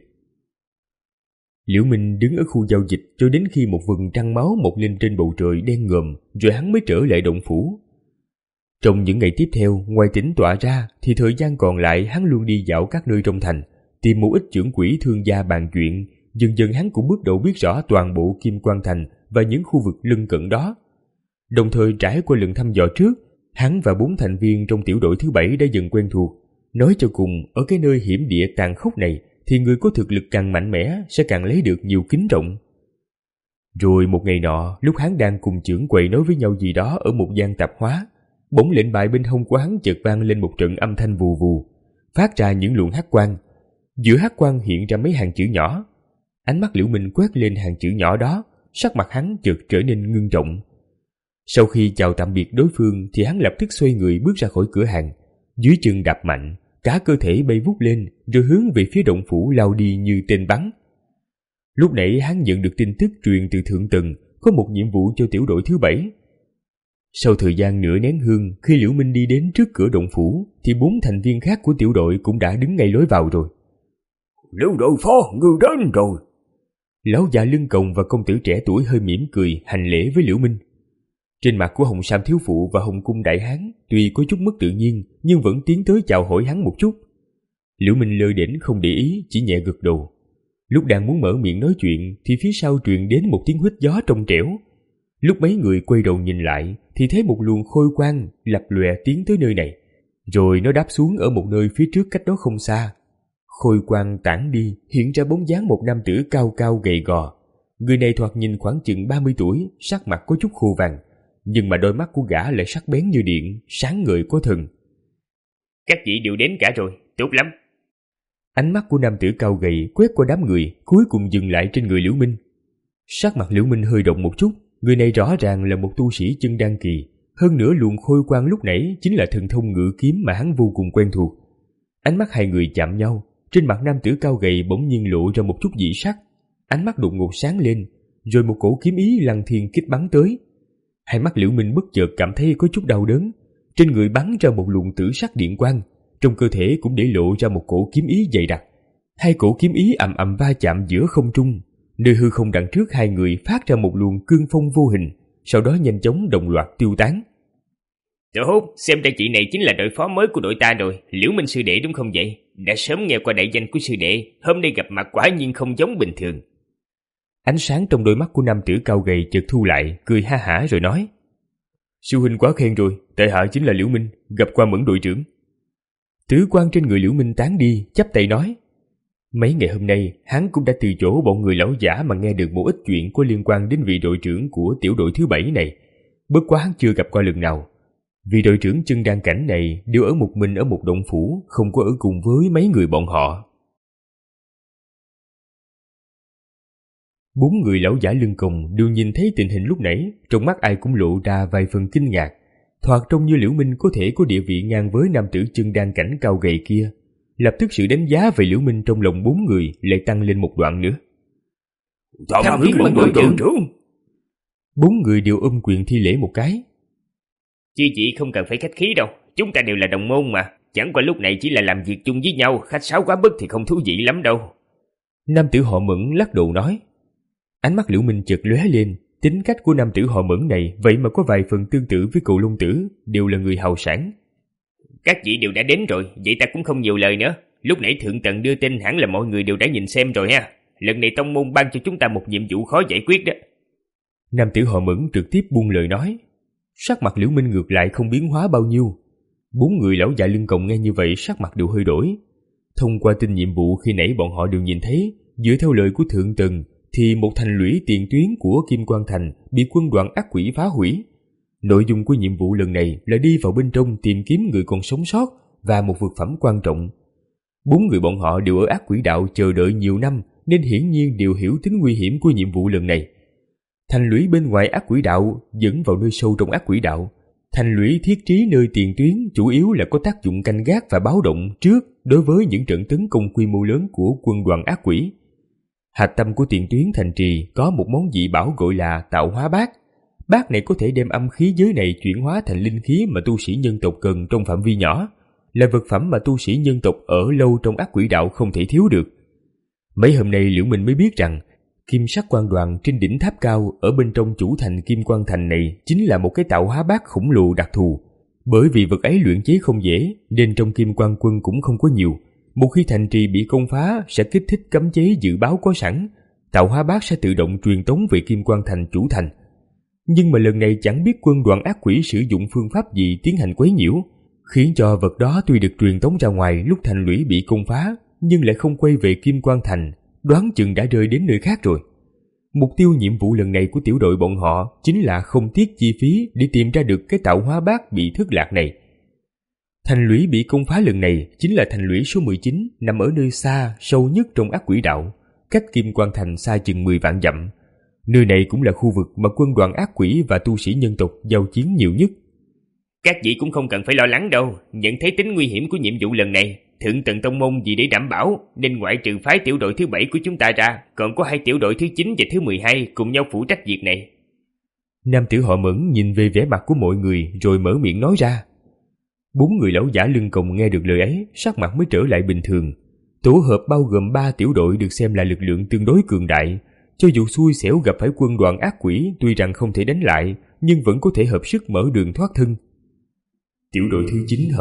Liễu Minh đứng ở khu giao dịch cho đến khi một vầng trăng máu mọc lên trên bầu trời đen ngòm, rồi hắn mới trở lại động phủ. Trong những ngày tiếp theo, ngoài tỉnh tọa ra thì thời gian còn lại hắn luôn đi dạo các nơi trong thành, tìm một ít trưởng quỹ thương gia bàn chuyện. Dần dần hắn cũng bước đầu biết rõ toàn bộ Kim Quan Thành và những khu vực lân cận đó. Đồng thời trải qua lần thăm dò trước, hắn và bốn thành viên trong tiểu đội thứ bảy đã dần quen thuộc. Nói cho cùng, ở cái nơi hiểm địa tàn khốc này thì người có thực lực càng mạnh mẽ sẽ càng lấy được nhiều kính trọng. Rồi một ngày nọ, lúc hắn đang cùng trưởng quầy nói với nhau gì đó ở một gian tạp hóa, bỗng lệnh bài bên hông của hắn chợt vang lên một trận âm thanh vù vù, phát ra những luồng hắc quang. Giữa hắc quang hiện ra mấy hàng chữ nhỏ. Ánh mắt Liễu Minh quét lên hàng chữ nhỏ đó, sắc mặt hắn chợt trở nên ngưng trọng. Sau khi chào tạm biệt đối phương thì hắn lập tức xoay người bước ra khỏi cửa hàng, dưới chân đạp mạnh, cả cơ thể bay vút lên rồi hướng về phía động phủ lao đi như tên bắn. Lúc nãy hắn nhận được tin tức truyền từ thượng tầng có một nhiệm vụ cho tiểu đội thứ bảy. Sau thời gian nửa nén hương, khi Liễu Minh đi đến trước cửa động phủ thì bốn thành viên khác của tiểu đội cũng đã đứng ngay lối vào rồi. Liễu đội phó, ngươi đến rồi. Lão già lưng còng và công tử trẻ tuổi hơi mỉm cười hành lễ với Liễu Minh. Trên mặt của Hồng Sam thiếu phụ và Hồng Cung đại hán tuy có chút mất tự nhiên nhưng vẫn tiến tới chào hỏi hắn một chút. Liễu Minh lơ đễnh không để ý, chỉ nhẹ gật đầu. Lúc đang muốn mở miệng nói chuyện thì phía sau truyền đến một tiếng huýt gió trong trẻo. Lúc mấy người quay đầu nhìn lại thì thấy một luồng khôi quang lập lòe tiến tới nơi này, rồi nó đáp xuống ở một nơi phía trước cách đó không xa. Khôi quang tản đi, hiện ra bóng dáng một nam tử cao cao gầy gò. Người này thoạt nhìn khoảng chừng ba mươi tuổi, sắc mặt có chút khô vàng, nhưng mà đôi mắt của gã lại sắc bén như điện, sáng ngời có thần. Các vị đều đến cả rồi, tốt lắm. Ánh mắt của nam tử cao gầy quét qua đám người, cuối cùng dừng lại trên người Liễu Minh. Sắc mặt Liễu Minh hơi động một chút, người này rõ ràng là một tu sĩ chân đan kỳ, hơn nữa luồng khôi quang lúc nãy chính là thần thông ngự kiếm mà hắn vô cùng quen thuộc. Ánh mắt hai người chạm nhau, trên mặt nam tử cao gầy bỗng nhiên lộ ra một chút dị sắc, ánh mắt đột ngột sáng lên, rồi một cổ kiếm ý lăng thiên kích bắn tới. Hai mắt Liễu Minh bất chợt cảm thấy có chút đau đớn, trên người bắn ra một luồng tử sắc điện quang, trong cơ thể cũng để lộ ra một cổ kiếm ý dày đặc. Hai cổ kiếm ý ầm ầm va chạm giữa không trung, nơi hư không đằng trước hai người phát ra một luồng cương phong vô hình, sau đó nhanh chóng đồng loạt tiêu tán. Tốt, xem ra chị này chính là đội phó mới của đội ta rồi, Liễu Minh sư đệ đúng không vậy? Đã sớm nghe qua đại danh của sư đệ, hôm nay gặp mặt quả nhiên không giống bình thường. Ánh sáng trong đôi mắt của nam tử cao gầy chợt thu lại, cười ha hả rồi nói: Sư huynh quá khen rồi, tại hạ chính là Liễu Minh, gặp qua Mẫn đội trưởng. Tử quang trên người Liễu Minh tán đi, chắp tay nói: Mấy ngày hôm nay, hắn cũng đã từ chỗ bọn người lão giả mà nghe được một ít chuyện có liên quan đến vị đội trưởng của tiểu đội thứ bảy này. Bất quá hắn chưa gặp qua lần nào. Vị đội trưởng chân đan cảnh này đều ở một mình ở một động phủ, không có ở cùng với mấy người bọn họ. Bốn người lão giả lưng còng đều nhìn thấy tình hình lúc nãy, trong mắt ai cũng lộ ra vài phần kinh ngạc. Thoạt trông như Liễu Minh có thể có địa vị ngang với nam tử chân đan cảnh cao gầy kia. Lập tức sự đánh giá về Liễu Minh trong lòng bốn người lại tăng lên một đoạn nữa. Tham kiến Mẫn đội trưởng. Bốn người đều ôm quyền thi lễ một cái. Chứ chị không cần phải khách khí đâu, chúng ta đều là đồng môn mà, chẳng qua lúc này chỉ là làm việc chung với nhau, khách sáo quá mức thì không thú vị lắm đâu. Nam tử họ Mẫn lắc đầu nói. Ánh mắt Liễu Minh chợt lóe lên, tính cách của nam tử họ Mẫn này vậy mà có vài phần tương tự với cậu Long Tử, đều là người hào sảng. Các vị đều đã đến rồi, vậy ta cũng không nhiều lời nữa. Lúc nãy thượng tầng đưa tin hẳn là mọi người đều đã nhìn xem rồi ha. Lần này tông môn ban cho chúng ta một nhiệm vụ khó giải quyết đó. Nam tử họ Mẫn trực tiếp buông lời nói. Sắc mặt Liễu Minh ngược lại không biến hóa bao nhiêu. Bốn người lão già lưng còng nghe như vậy sắc mặt đều hơi đổi. Thông qua tin nhiệm vụ khi nãy bọn họ đều nhìn thấy, dựa theo lời của thượng tầng thì một thành lũy tiền tuyến của Kim Quang Thành bị quân đoàn ác quỷ phá hủy. Nội dung của nhiệm vụ lần này là đi vào bên trong tìm kiếm người còn sống sót và một vật phẩm quan trọng. Bốn người bọn họ đều ở ác quỷ đạo chờ đợi nhiều năm nên hiển nhiên đều hiểu tính nguy hiểm của nhiệm vụ lần này. Thành lũy bên ngoài ác quỷ đạo dẫn vào nơi sâu trong ác quỷ đạo. Thành lũy thiết trí nơi tiền tuyến chủ yếu là có tác dụng canh gác và báo động trước đối với những trận tấn công quy mô lớn của quân đoàn ác quỷ. Hạch tâm của tiền tuyến thành trì có một món dị bảo gọi là tạo hóa bát. Bát này có thể đem âm khí giới này chuyển hóa thành linh khí mà tu sĩ nhân tộc cần trong phạm vi nhỏ, là vật phẩm mà tu sĩ nhân tộc ở lâu trong ác quỷ đạo không thể thiếu được. Mấy hôm nay Liễu Minh mới biết rằng kim sắc quan đoàn trên đỉnh tháp cao ở bên trong chủ thành Kim Quang Thành này chính là một cái tạo hóa bát khổng lồ đặc thù. Bởi vì vật ấy luyện chế không dễ nên trong Kim Quang quân cũng không có nhiều. Một khi thành trì bị công phá sẽ kích thích cấm chế dự báo có sẵn, tạo hóa bát sẽ tự động truyền tống về Kim Quang Thành chủ thành. Nhưng mà lần này chẳng biết quân đoàn ác quỷ sử dụng phương pháp gì tiến hành quấy nhiễu, khiến cho vật đó tuy được truyền tống ra ngoài lúc thành lũy bị công phá, nhưng lại không quay về Kim Quang Thành, đoán chừng đã rơi đến nơi khác rồi. Mục tiêu nhiệm vụ lần này của tiểu đội bọn họ chính là không tiếc chi phí để tìm ra được cái tạo hóa bát bị thất lạc này. Thành lũy bị công phá lần này chính là thành lũy số mười chín, nằm ở nơi xa, sâu nhất trong ác quỷ đạo, cách Kim Quang Thành xa chừng mười vạn dặm. Nơi này cũng là khu vực mà quân đoàn ác quỷ và tu sĩ nhân tộc giao chiến nhiều nhất. Các vị cũng không cần phải lo lắng đâu, nhận thấy tính nguy hiểm của nhiệm vụ lần này, thượng tầng tông môn vì để đảm bảo nên ngoại trừ phái tiểu đội thứ bảy của chúng ta ra, còn có hai tiểu đội thứ chín và thứ mười hai cùng nhau phụ trách việc này. Nam tử họ Mẫn nhìn về vẻ mặt của mọi người rồi mở miệng nói ra. Bốn người lão giả lưng còng nghe được lời ấy, sắc mặt mới trở lại bình thường. Tổ hợp bao gồm ba tiểu đội được xem là lực lượng tương đối cường đại. Cho dù xui xẻo gặp phải quân đoàn ác quỷ, tuy rằng không thể đánh lại, nhưng vẫn có thể hợp sức mở đường thoát thân. Tiểu đội thứ chín hả?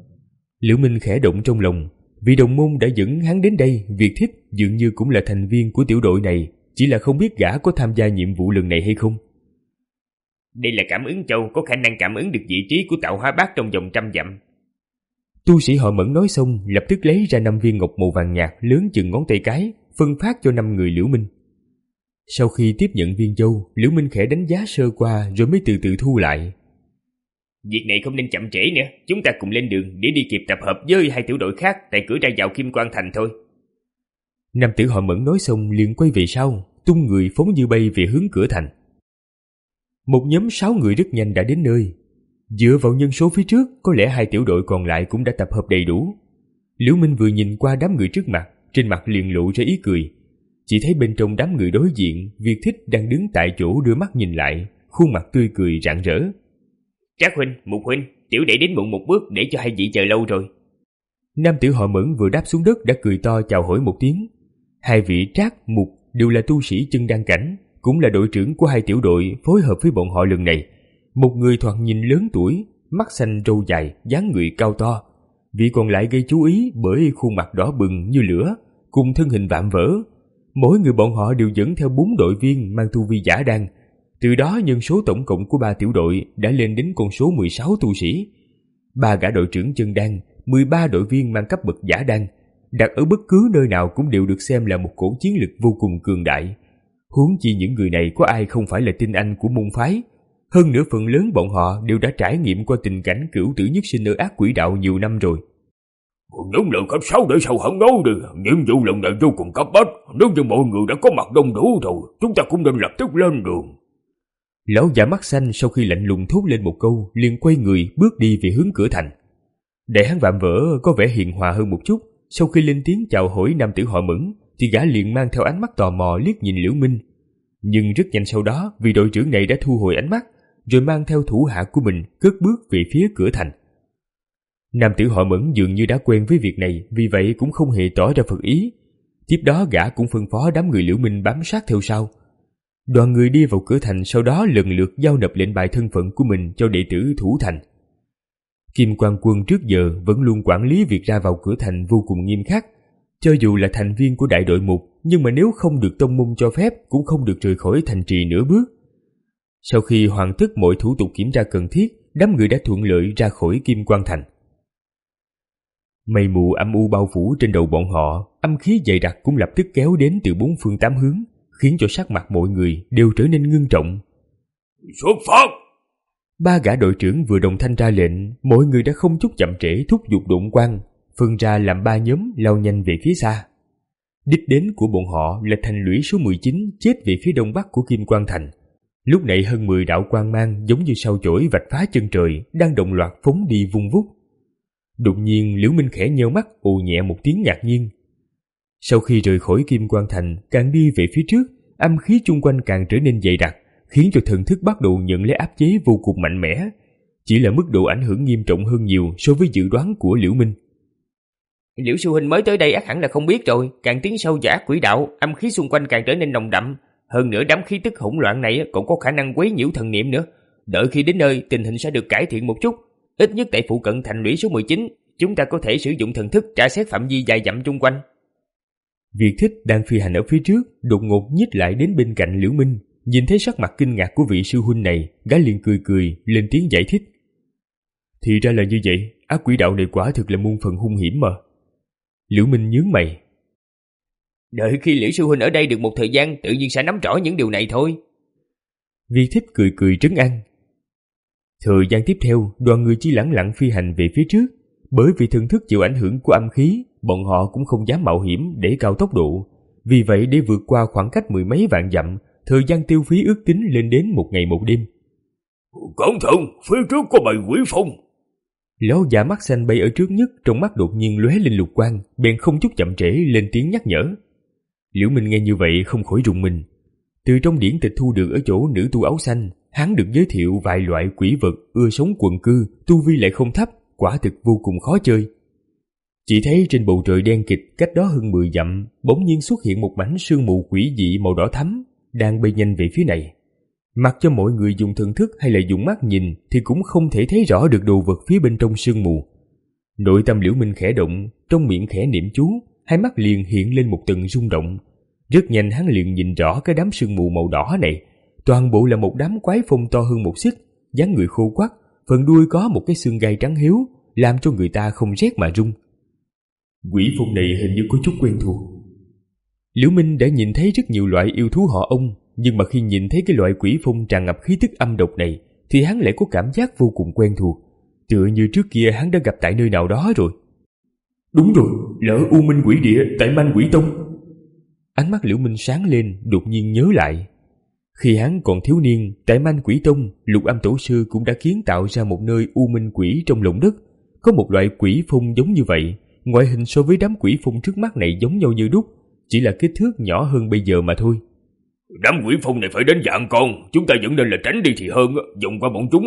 Liễu Minh khẽ động trong lòng, vì đồng môn đã dẫn hắn đến đây, Việt Thích dường như cũng là thành viên của tiểu đội này, chỉ là không biết gã có tham gia nhiệm vụ lần này hay không. Đây là cảm ứng châu, có khả năng cảm ứng được vị trí của tạo hóa bát trong vòng trăm dặm. Tu sĩ họ Mẫn nói xong, lập tức lấy ra năm viên ngọc màu vàng nhạt lớn chừng ngón tay cái, phân phát cho năm người Liễu Minh. Sau khi tiếp nhận viên châu, Liễu Minh khẽ đánh giá sơ qua rồi mới từ từ thu lại. Việc này không nên chậm trễ nữa, chúng ta cùng lên đường để đi kịp tập hợp với hai tiểu đội khác tại cửa ra vào Kim Quan Thành thôi. Nam tử họ Mẫn nói xong liền quay về sau, tung người phóng như bay về hướng cửa thành. Một nhóm sáu người rất nhanh đã đến nơi. Dựa vào nhân số phía trước, có lẽ hai tiểu đội còn lại cũng đã tập hợp đầy đủ. Liễu Minh vừa nhìn qua đám người trước mặt, trên mặt liền lộ ra ý cười. Chỉ thấy bên trong đám người đối diện, Việt Thích đang đứng tại chỗ đưa mắt nhìn lại, khuôn mặt tươi cười rạng rỡ. Trác huynh, Mục huynh, tiểu đệ đến muộn một bước để cho hai vị chờ lâu rồi. Nam tử họ Mẫn vừa đáp xuống đất đã cười to chào hỏi một tiếng. Hai vị Trác, Mục đều là tu sĩ chân đan cảnh, cũng là đội trưởng của hai tiểu đội phối hợp với bọn họ lần này. Một người thoạt nhìn lớn tuổi, mắt xanh râu dài, dáng người cao to. Vị còn lại gây chú ý bởi khuôn mặt đỏ bừng như lửa, cùng thân hình vạm vỡ. Mỗi người bọn họ đều dẫn theo bốn đội viên mang tu vi giả đan. Từ đó nhân số tổng cộng của ba tiểu đội đã lên đến con số mười sáu tu sĩ. Ba gã đội trưởng chân đan, mười ba đội viên mang cấp bậc giả đan, đặt ở bất cứ nơi nào cũng đều được xem là một cổ chiến lực vô cùng cường đại. Huống chi những người này có ai không phải là tinh anh của môn phái. Hơn nữa phần lớn bọn họ đều đã trải nghiệm qua tình cảnh cửu tử nhất sinh ở ác quỷ đạo nhiều năm rồi. Những lời cấp sáu để sau hắn nói đi, nhiệm vụ lần này vô cùng cấp bách. Nếu như mọi người đã có mặt đông đủ rồi, chúng ta cũng nên lập tức lên đường. Lão già mắt xanh sau khi lạnh lùng thốt lên một câu, liền quay người bước đi về hướng cửa thành. Đại hán vạm vỡ có vẻ hiền hòa hơn một chút, sau khi lên tiếng chào hỏi nam tử họ Mẫn, thì gã liền mang theo ánh mắt tò mò liếc nhìn Liễu Minh. Nhưng rất nhanh sau đó, vị đội trưởng này đã thu hồi ánh mắt, rồi mang theo thủ hạ của mình cất bước về phía cửa thành. Nam tử họ Mẫn dường như đã quen với việc này, vì vậy cũng không hề tỏ ra phật ý. Tiếp đó gã cũng phân phó đám người Liễu Minh bám sát theo sau. Đoàn người đi vào cửa thành, sau đó lần lượt giao nộp lệnh bài thân phận của mình cho đệ tử thủ thành. Kim Quan Quân trước giờ vẫn luôn quản lý việc ra vào cửa thành vô cùng nghiêm khắc. Cho dù là thành viên của đại đội mục, nhưng mà nếu không được tông môn cho phép cũng không được rời khỏi thành trì nửa bước. Sau khi hoàn tất mọi thủ tục kiểm tra cần thiết, đám người đã thuận lợi ra khỏi Kim Quan Thành. Mây mù âm u bao phủ trên đầu bọn họ, âm khí dày đặc cũng lập tức kéo đến từ bốn phương tám hướng, khiến cho sắc mặt mọi người đều trở nên ngưng trọng. Xuất phát! Ba gã đội trưởng vừa đồng thanh ra lệnh, mọi người đã không chút chậm trễ thúc giục độn quang, phân ra làm ba nhóm lao nhanh về phía xa. Đích đến của bọn họ là thành lũy số mười chín chết về phía đông bắc của Kim Quan Thành. Lúc này hơn mười đạo quang mang giống như sao chổi vạch phá chân trời đang đồng loạt phóng đi vung vút. Đột nhiên Liễu Minh khẽ nheo mắt ồ nhẹ một tiếng ngạc nhiên. Sau khi rời khỏi Kim Quan Thành, càng đi về phía trước, âm khí chung quanh càng trở nên dày đặc, khiến cho thần thức bắt đầu nhận lấy áp chế vô cùng mạnh mẽ. Chỉ là mức độ ảnh hưởng nghiêm trọng hơn nhiều so với dự đoán của Liễu Minh. Liễu sư huynh mới tới đây ắt hẳn là không biết rồi, càng tiến sâu vào ác quỷ đạo, âm khí xung quanh càng trở nên nồng đậm. Hơn nữa đám khí tức hỗn loạn này còn có khả năng quấy nhiễu thần niệm nữa. Đợi khi đến nơi, tình hình sẽ được cải thiện một chút. Ít nhất tại phụ cận thành lũy số mười chín, chúng ta có thể sử dụng thần thức tra xét phạm vi dài dặm chung quanh. Việt Thích đang phi hành ở phía trước, đột ngột nhích lại đến bên cạnh Liễu Minh, nhìn thấy sắc mặt kinh ngạc của vị sư huynh này, gã liền cười cười lên tiếng giải thích. Thì ra là như vậy, ác quỷ đạo này quả thực là muôn phần hung hiểm mà. Liễu Minh nhướng mày. Đợi khi Liễu sư huynh ở đây được một thời gian, tự nhiên sẽ nắm rõ những điều này thôi. Việt Thích cười cười trấn an. Thời gian tiếp theo, đoàn người chỉ lẳng lặng phi hành về phía trước. Bởi vì thần thức chịu ảnh hưởng của âm khí, bọn họ cũng không dám mạo hiểm để cao tốc độ. Vì vậy để vượt qua khoảng cách mười mấy vạn dặm, thời gian tiêu phí ước tính lên đến một ngày một đêm. Cẩn thận, phía trước có bầy quỷ phong. Lão già mắt xanh bay ở trước nhất, trong mắt đột nhiên lóe lên lục quang, bèn không chút chậm trễ lên tiếng nhắc nhở. Liễu Minh nghe như vậy không khỏi rùng mình. Từ trong điển tịch thu được ở chỗ nữ tu áo xanh, hắn được giới thiệu vài loại quỷ vật ưa sống quần cư, tu vi lại không thấp, quả thực vô cùng khó chơi. Chỉ thấy trên bầu trời đen kịt cách đó hơn mười dặm, bỗng nhiên xuất hiện một mảnh sương mù quỷ dị màu đỏ thắm, đang bay nhanh về phía này. Mặc cho mọi người dùng thần thức hay là dùng mắt nhìn thì cũng không thể thấy rõ được đồ vật phía bên trong sương mù. Nội tâm Liễu Minh khẽ động, trong miệng khẽ niệm chú, hai mắt liền hiện lên một tầng rung động. Rất nhanh hắn liền nhìn rõ cái đám sương mù màu đỏ này, toàn bộ là một đám quái phong to hơn một xích, dáng người khô quắt, phần đuôi có một cái xương gai trắng hiếu, làm cho người ta không rét mà run. Quỷ phong này hình như có chút quen thuộc. Liễu Minh đã nhìn thấy rất nhiều loại yêu thú họ ông, nhưng mà khi nhìn thấy cái loại quỷ phong tràn ngập khí tức âm độc này thì hắn lại có cảm giác vô cùng quen thuộc, tựa như trước kia hắn đã gặp tại nơi nào đó rồi. Đúng rồi, là ở U Minh Quỷ Địa tại Man Quỷ Tông. Ánh mắt Liễu Minh sáng lên, đột nhiên nhớ lại. Khi hắn còn thiếu niên, tại Man Quỷ Tông, Lục Âm Tổ sư cũng đã kiến tạo ra một nơi U Minh Quỷ trong lòng đất. Có một loại quỷ phong giống như vậy, ngoại hình so với đám quỷ phong trước mắt này giống nhau như đúc, chỉ là kích thước nhỏ hơn bây giờ mà thôi. Đám quỷ phong này phải đến dạng con, chúng ta vẫn nên là tránh đi thì hơn, dùng qua bọn chúng.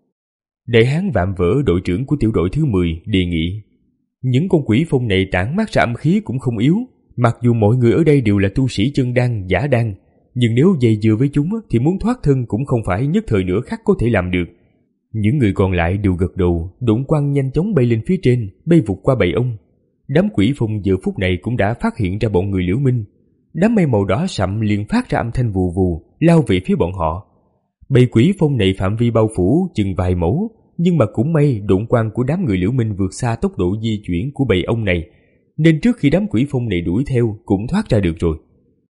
Đại hán Vạm Vỡ, đội trưởng của tiểu đội thứ mười, đề nghị. Những con quỷ phong này tản mát ra âm khí cũng không yếu, mặc dù mọi người ở đây đều là tu sĩ chân đan, giả đan, nhưng nếu dây dưa với chúng thì muốn thoát thân cũng không phải nhất thời nửa khắc có thể làm được. Những người còn lại đều gật đầu, độn quang nhanh chóng bay lên phía trên, bay vụt qua bầy ông. Đám quỷ phong giờ phút này cũng đã phát hiện ra bọn người Liễu Minh. Đám mây màu đỏ sậm liền phát ra âm thanh vù vù, lao về phía bọn họ. Bầy quỷ phong này phạm vi bao phủ chừng vài mẫu, nhưng mà cũng may độn quang của đám người Liễu Minh vượt xa tốc độ di chuyển của bầy ông này, nên trước khi đám quỷ phong này đuổi theo cũng thoát ra được rồi.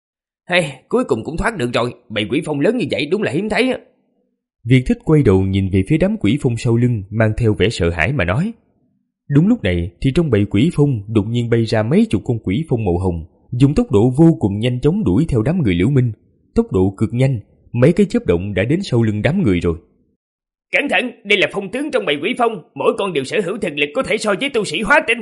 Hay, cuối cùng cũng thoát được rồi, bầy quỷ phong lớn như vậy đúng là hiếm thấy. Việt Thích quay đầu nhìn về phía đám quỷ phong sau lưng, mang theo vẻ sợ hãi mà nói. Đúng lúc này thì trong bầy quỷ phong đột nhiên bay ra mấy chục con quỷ phong màu hồng, dùng tốc độ vô cùng nhanh chóng đuổi theo đám người Liễu Minh. Tốc độ cực nhanh, mấy cái chớp động đã đến sau lưng đám người rồi. Cẩn thận, đây là phong tướng trong bầy quỷ phong, mỗi con đều sở hữu thực lực có thể so với tu sĩ hóa tinh.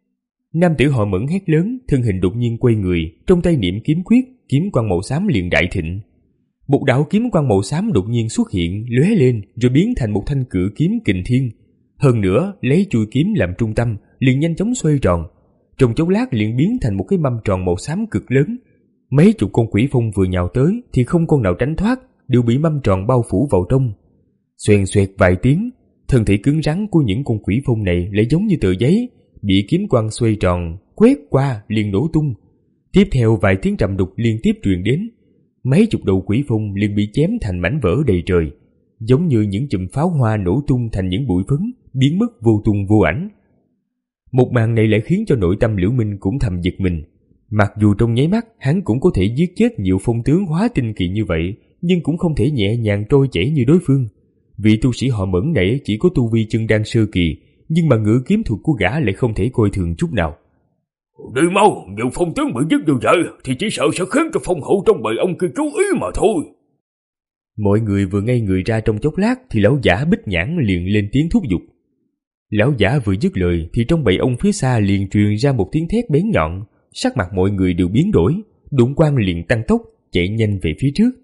Nam tử họ Mẫn hét lớn, thân hình đột nhiên quay người, trong tay niệm kiếm quyết, kiếm quang màu xám liền đại thịnh. Một đạo kiếm quang màu xám đột nhiên xuất hiện, lóe lên rồi biến thành một thanh cự kiếm kình thiên. Hơn nữa, lấy chuôi kiếm làm trung tâm, liền nhanh chóng xoay tròn. Trong chốc lát liền biến thành một cái mâm tròn màu xám cực lớn. Mấy chục con quỷ phong vừa nhào tới thì không con nào tránh thoát, đều bị mâm tròn bao phủ vào trong. Xoèn xoẹt vài tiếng, thân thể cứng rắn của những con quỷ phong này lại giống như tờ giấy, bị kiếm quang xoay tròn quét qua liền nổ tung. Tiếp theo vài tiếng trầm đục liên tiếp truyền đến, mấy chục đầu quỷ phong liền bị chém thành mảnh vỡ đầy trời, giống như những chùm pháo hoa nổ tung thành những bụi phấn, biến mất vô tung vô ảnh. Một màn này lại khiến cho nội tâm Liễu Minh cũng thầm giật mình. Mặc dù trong nháy mắt hắn cũng có thể giết chết nhiều phong tướng hóa tinh kỳ như vậy, nhưng cũng không thể nhẹ nhàng trôi chảy như đối phương. Vị tu sĩ họ Mẫn này chỉ có tu vi chân đan sơ kỳ, nhưng mà ngự kiếm thuật của gã lại không thể coi thường chút nào. Đi mau, nhiều phong tướng bị giết như vậy thì chỉ sợ sẽ khiến cho phong hậu trong bầy ông kia chú ý mà thôi. Mọi người vừa ngây người ra trong chốc lát thì lão giả Bích Nhãn liền lên tiếng thúc giục. Lão giả vừa dứt lời thì trong bầy ông phía xa liền truyền ra một tiếng thét bén nhọn, sắc mặt mọi người đều biến đổi, đụng quang liền tăng tốc chạy nhanh về phía trước.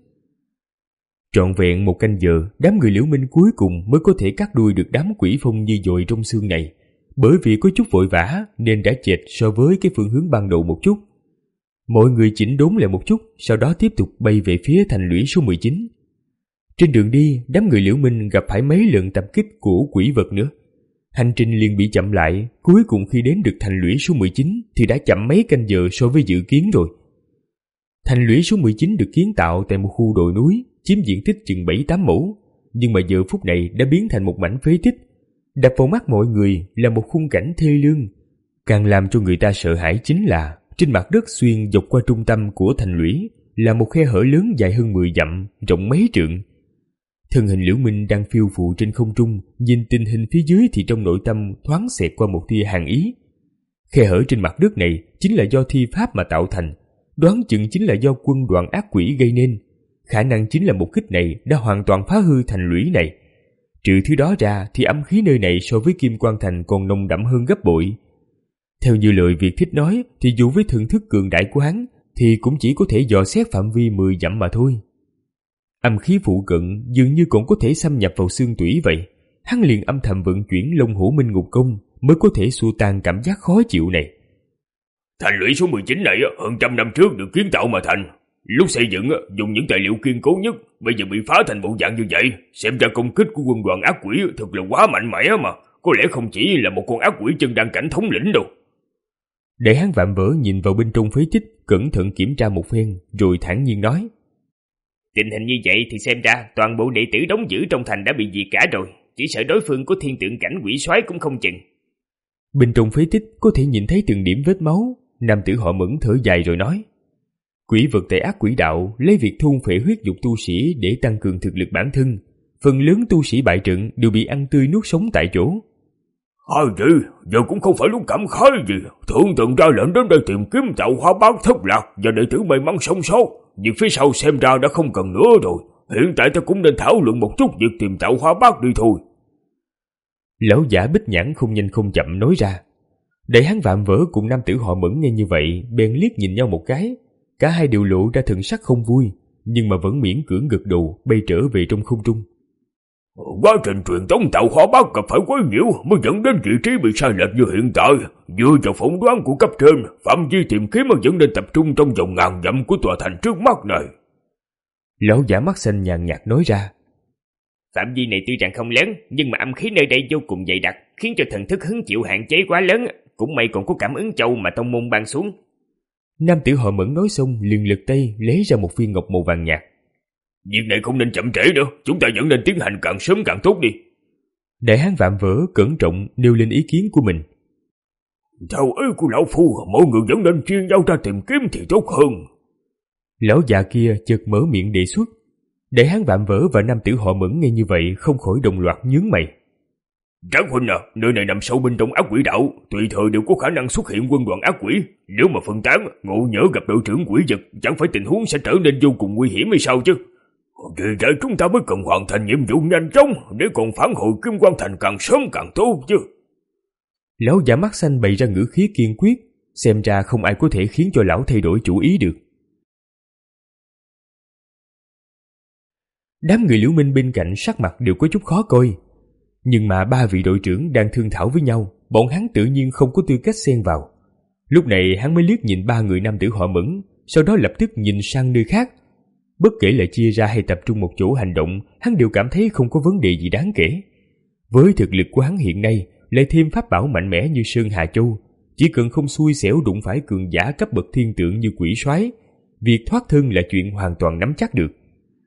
Trọn vẹn một canh giờ, đám người Liễu Minh cuối cùng mới có thể cắt đuôi được đám quỷ phong như dội trong xương này. Bởi vì có chút vội vã nên đã chệch so với cái phương hướng ban đầu một chút. Mọi người chỉnh đốn lại một chút, sau đó tiếp tục bay về phía thành lũy số mười chín. Trên đường đi, đám người Liễu Minh gặp phải mấy lần tập kích của quỷ vật nữa. Hành trình liền bị chậm lại, cuối cùng khi đến được thành lũy số mười chín thì đã chậm mấy canh giờ so với dự kiến rồi. Thành lũy số mười chín được kiến tạo tại một khu đồi núi, chiếm diện tích chừng bảy tám mẫu, nhưng mà giờ phút này đã biến thành một mảnh phế tích. Đập vào mắt mọi người là một khung cảnh thê lương. Càng làm cho người ta sợ hãi chính là trên mặt đất xuyên dọc qua trung tâm của thành lũy là một khe hở lớn dài hơn mười dặm, rộng mấy trượng. Thân hình Liễu Minh đang phiêu phù trên không trung, nhìn tình hình phía dưới thì trong nội tâm thoáng xẹt qua một tia hàn ý. Khe hở trên mặt đất này chính là do thi pháp mà tạo thành, đoán chừng chính là do quân đoàn ác quỷ gây nên. Khả năng chính là một kích này đã hoàn toàn phá hư thành lũy này. Trừ thứ đó ra thì âm khí nơi này so với Kim Quan Thành còn nồng đậm hơn gấp bội. Theo như lời Việt Thích nói thì dù với thần thức cường đại của hắn thì cũng chỉ có thể dò xét phạm vi mười dặm mà thôi. Âm khí phụ cận dường như còn có thể xâm nhập vào xương tủy vậy. Hắn liền âm thầm vận chuyển Long Hổ Minh Ngục Công mới có thể xua tan cảm giác khó chịu này. Thành lũy số mười chín này hơn trăm năm trước được kiến tạo mà thành. Lúc xây dựng dùng những tài liệu kiên cố nhất, bây giờ bị phá thành bộ dạng như vậy, xem ra công kích của quân đoàn ác quỷ thật là quá mạnh mẽ mà, có lẽ không chỉ là một con ác quỷ chân đan cảnh thống lĩnh đâu. Đại hán Vạm Vỡ nhìn vào bên trong phế tích, cẩn thận kiểm tra một phen, rồi thản nhiên nói: Tình hình như vậy thì xem ra toàn bộ đệ tử đóng giữ trong thành đã bị diệt cả rồi, chỉ sợ đối phương có thiên tượng cảnh quỷ soái cũng không chừng. Bên trong phế tích có thể nhìn thấy từng điểm vết máu. Nam tử họ Mẫn thở dài rồi nói: Quỷ vật tại ác quỷ đạo lấy việc thôn phệ huyết dục tu sĩ để tăng cường thực lực bản thân. Phần lớn tu sĩ bại trận đều bị ăn tươi nuốt sống tại chỗ. Hai gì, giờ cũng không phải lúc cảm khái gì. Thượng tận ra lệnh đến đây tìm kiếm tạo hóa bát thất lạc và đệ tử may mắn sống sót. Nhưng phía sau xem ra đã không cần nữa rồi. Hiện tại ta cũng nên thảo luận một chút việc tìm tạo hóa bát đi thôi. Lão giả Bích Nhãn không nhanh không chậm nói ra. Đại hán Vạm Vỡ cùng nam tử họ Mẫn nghe như vậy bèn liếc nhìn nhau một cái. Cả hai đều lộ ra thần sắc không vui, nhưng mà vẫn miễn cưỡng gật đầu bay trở về trong không trung. Quá trình truyền tống tạo hóa bát gặp phải quá nhiều mới dẫn đến vị trí bị sai lệch như hiện tại. Dựa vào phỏng đoán của cấp trên, phạm vi tìm kiếm vẫn nên tập trung trong vòng ngàn dặm của tòa thành trước mắt này. Lão giả mắt xanh nhàn nhạt nói ra. Phạm vi này tuy rằng không lớn, nhưng mà âm khí nơi đây vô cùng dày đặc, khiến cho thần thức hứng chịu hạn chế quá lớn. Cũng may còn có cảm ứng châu mà tông môn ban xuống. Nam tử họ Mẫn nói xong liền lật tay lấy ra một viên ngọc màu vàng nhạt. Việc này không nên chậm trễ nữa, chúng ta vẫn nên tiến hành càng sớm càng tốt đi. Đại hán Vạm Vỡ cẩn trọng nêu lên ý kiến của mình. Theo ý của lão phu, mọi người vẫn nên chia nhau ra tìm kiếm thì tốt hơn. Lão già kia chợt mở miệng đề xuất. Đại hán Vạm Vỡ và nam tử họ Mẫn nghe như vậy không khỏi đồng loạt nhướng mày. Tráng huynh à, nơi này nằm sâu bên trong ác quỷ đạo, tùy thời đều có khả năng xuất hiện quân đoàn ác quỷ. Nếu mà phân tán, ngộ nhỡ gặp đội trưởng quỷ vật, chẳng phải tình huống sẽ trở nên vô cùng nguy hiểm hay sao chứ? Vì vậy chúng ta mới cần hoàn thành nhiệm vụ nhanh chóng, để còn phản hồi Kim Quan Thành càng sớm càng tốt chứ. Lão giả mắt xanh bày ra ngữ khí kiên quyết, xem ra không ai có thể khiến cho lão thay đổi chủ ý được. Đám người Liễu Minh bên cạnh sắc mặt đều có chút khó coi. Nhưng mà ba vị đội trưởng đang thương thảo với nhau, bọn hắn tự nhiên không có tư cách xen vào. Lúc này hắn mới liếc nhìn ba người nam tử họ Mẫn, sau đó lập tức nhìn sang nơi khác. Bất kể là chia ra hay tập trung một chỗ hành động, hắn đều cảm thấy không có vấn đề gì đáng kể. Với thực lực của hắn hiện nay, lại thêm pháp bảo mạnh mẽ như Sơn Hà Châu, chỉ cần không xui xẻo đụng phải cường giả cấp bậc thiên tượng như quỷ soái, việc thoát thân là chuyện hoàn toàn nắm chắc được.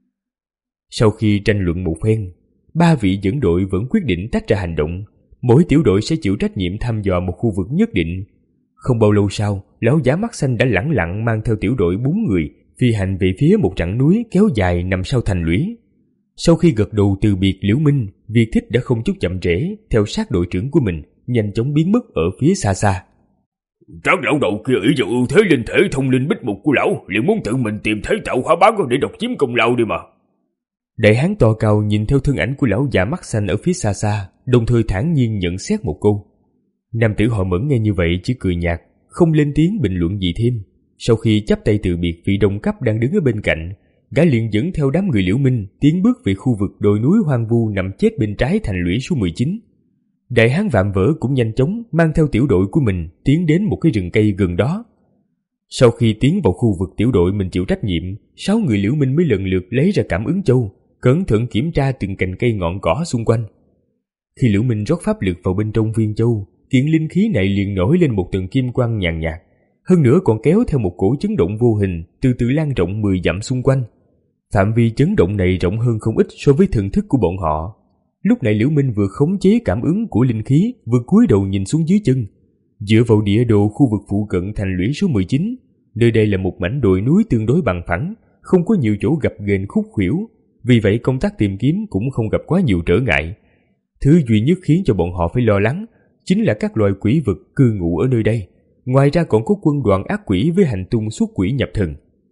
Sau khi tranh luận một phen, ba vị dẫn đội vẫn quyết định tách ra hành động. Mỗi tiểu đội sẽ chịu trách nhiệm thăm dò một khu vực nhất định. Không bao lâu sau, lão giả mắt xanh đã lẳng lặng mang theo tiểu đội bốn người phi hành về phía một rặng núi kéo dài nằm sau thành lũy. Sau khi gật đầu từ biệt Liễu Minh, Việt Thích đã không chút chậm trễ theo sát đội trưởng của mình, nhanh chóng biến mất ở phía xa xa. Tráng lão đầu kia ý vào ưu thế linh thể thông linh bích mục của lão, liền muốn tự mình tìm thấy tạo hóa bá để độc chiếm công lao đi mà. Đại hán to cao nhìn theo thân ảnh của lão già mắt xanh ở phía xa xa, đồng thời thản nhiên nhận xét một câu. Nam tử họ Mẫn nghe như vậy chỉ cười nhạt, không lên tiếng bình luận gì thêm. Sau khi chắp tay từ biệt vị đồng cấp đang đứng ở bên cạnh, gã liền dẫn theo đám người Liễu Minh tiến bước về khu vực đồi núi hoang vu nằm chết bên trái thành lũy số mười chín. Đại hán Vạm Vỡ cũng nhanh chóng mang theo tiểu đội của mình tiến đến một cái rừng cây gần đó. Sau khi tiến vào khu vực tiểu đội mình chịu trách nhiệm, sáu người Liễu Minh mới lần lượt lấy ra cảm ứng châu, cẩn thận kiểm tra từng cành cây ngọn cỏ xung quanh. Khi Liễu Minh rót pháp lực vào bên trong viên châu, kiện linh khí này liền nổi lên một tầng kim quang nhàn nhạt, hơn nữa còn kéo theo một cổ chấn động vô hình từ từ lan rộng mười dặm xung quanh. Phạm vi chấn động này rộng hơn không ít so với thần thức của bọn họ. Lúc này Liễu Minh vừa khống chế cảm ứng của linh khí, vừa cúi đầu nhìn xuống dưới chân. Dựa vào địa đồ khu vực phụ cận thành lũy số mười chín, nơi đây là một mảnh đồi núi tương đối bằng phẳng, không có nhiều chỗ gập ghềnh khúc khuỷu, vì vậy công tác tìm kiếm cũng không gặp quá nhiều trở ngại. Thứ duy nhất khiến cho bọn họ phải lo lắng chính là các loài quỷ vật cư ngụ ở nơi đây. Ngoài ra còn có quân đoàn ác quỷ với hành tung xuất quỷ nhập thần.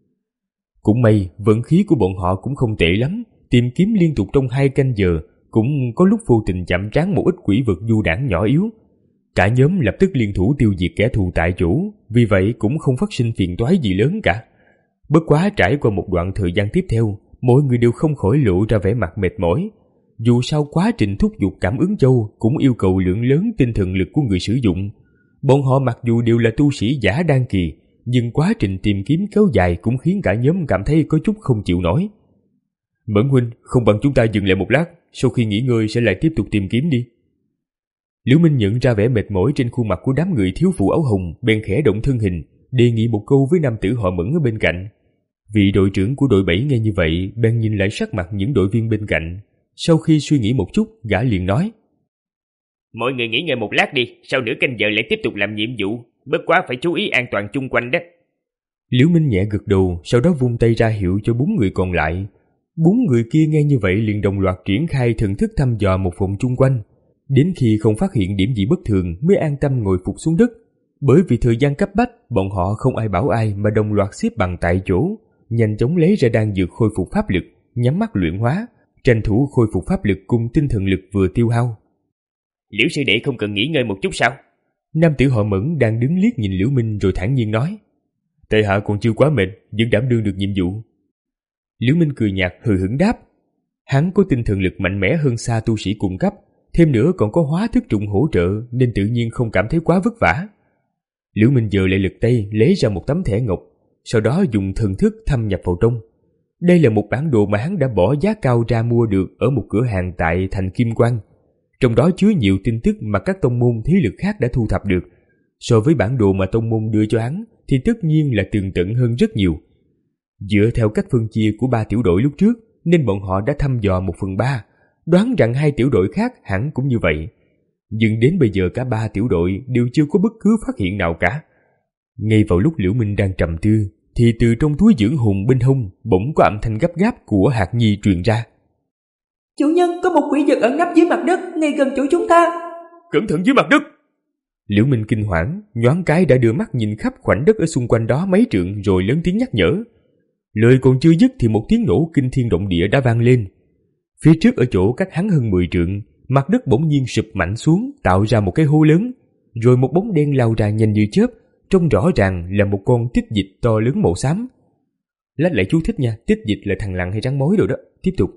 Cũng may vận khí của bọn họ cũng không tệ lắm, tìm kiếm liên tục trong hai canh giờ, cũng có lúc vô tình chạm trán một ít quỷ vật du đãng nhỏ yếu. Cả nhóm lập tức liên thủ tiêu diệt kẻ thù tại chỗ, vì vậy cũng không phát sinh phiền toái gì lớn cả. Bất quá trải qua một đoạn thời gian tiếp theo, mỗi người đều không khỏi lộ ra vẻ mặt mệt mỏi. Dù sao quá trình thúc giục cảm ứng châu cũng yêu cầu lượng lớn tinh thần lực của người sử dụng. Bọn họ mặc dù đều là tu sĩ giả đan kỳ, nhưng quá trình tìm kiếm kéo dài cũng khiến cả nhóm cảm thấy có chút không chịu nổi. Mẫn huynh, không bằng chúng ta dừng lại một lát, sau khi nghỉ ngơi sẽ lại tiếp tục tìm kiếm đi. Liễu Minh nhận ra vẻ mệt mỏi trên khuôn mặt của đám người thiếu phụ áo hồng, bèn khẽ động thân hình, đề nghị một câu với nam tử họ Mẫn ở bên cạnh. Vị đội trưởng của đội bảy nghe như vậy, bèn nhìn lại sắc mặt những đội viên bên cạnh. Sau khi suy nghĩ một chút, gã liền nói: Mọi người nghỉ ngơi một lát đi, sau nửa canh giờ lại tiếp tục làm nhiệm vụ, bất quá phải chú ý an toàn chung quanh đó. Liễu Minh nhẹ gật đầu, sau đó vung tay ra hiệu cho bốn người còn lại. Bốn người kia nghe như vậy liền đồng loạt triển khai thần thức thăm dò một vòng chung quanh. Đến khi không phát hiện điểm gì bất thường mới an tâm ngồi phục xuống đất. Bởi vì thời gian cấp bách, bọn họ không ai bảo ai mà đồng loạt xếp bằng tại chỗ, nhanh chóng lấy ra đan dược khôi phục pháp lực, nhắm mắt luyện hóa, tranh thủ khôi phục pháp lực cùng tinh thần lực vừa tiêu hao. Liễu sư đệ không cần nghỉ ngơi một chút sao? Nam tử họ Mẫn đang đứng liếc nhìn Liễu Minh rồi thản nhiên nói. Tại hạ còn chưa quá mệt, vẫn đảm đương được nhiệm vụ. Liễu Minh cười nhạt hừ hững đáp. Hắn có tinh thần lực mạnh mẽ hơn xa tu sĩ cùng cấp, thêm nữa còn có hóa thức trùng hỗ trợ nên tự nhiên không cảm thấy quá vất vả. Liễu Minh giờ lại lật tay lấy ra một tấm thẻ ngọc, sau đó dùng thần thức thâm nhập vào trong. Đây là một bản đồ mà hắn đã bỏ giá cao ra mua được ở một cửa hàng tại thành Kim Quang. Trong đó chứa nhiều tin tức mà các tông môn thế lực khác đã thu thập được. So với bản đồ mà tông môn đưa cho hắn thì tất nhiên là tường tận hơn rất nhiều. Dựa theo cách phân chia của ba tiểu đội lúc trước nên bọn họ đã thăm dò một phần ba, đoán rằng hai tiểu đội khác hẳn cũng như vậy. Nhưng đến bây giờ cả ba tiểu đội đều chưa có bất cứ phát hiện nào cả. Ngay vào lúc Liễu Minh đang trầm tư thì từ trong túi dưỡng hồn bên hông bỗng có âm thanh gấp gáp của Hạc Nhi truyền ra. Chủ nhân, có một quỷ vật ẩn nấp dưới mặt đất ngay gần chỗ chúng ta. Cẩn thận dưới mặt đất! Liễu Minh kinh hoảng, nhoáng cái đã đưa mắt nhìn khắp khoảnh đất ở xung quanh đó mấy trượng rồi lớn tiếng nhắc nhở. Lời còn chưa dứt thì một tiếng nổ kinh thiên động địa đã vang lên. Phía trước ở chỗ cách hắn hơn mười trượng, mặt đất bỗng nhiên sụp mạnh xuống, tạo ra một cái hố lớn, rồi một bóng đen lao ra nhanh như chớp, trông rõ ràng là một con tích dịch to lớn màu xám. Lát lại chú thích nha, tích dịch là thằn lằn hay rắn mối rồi đó. Tiếp tục.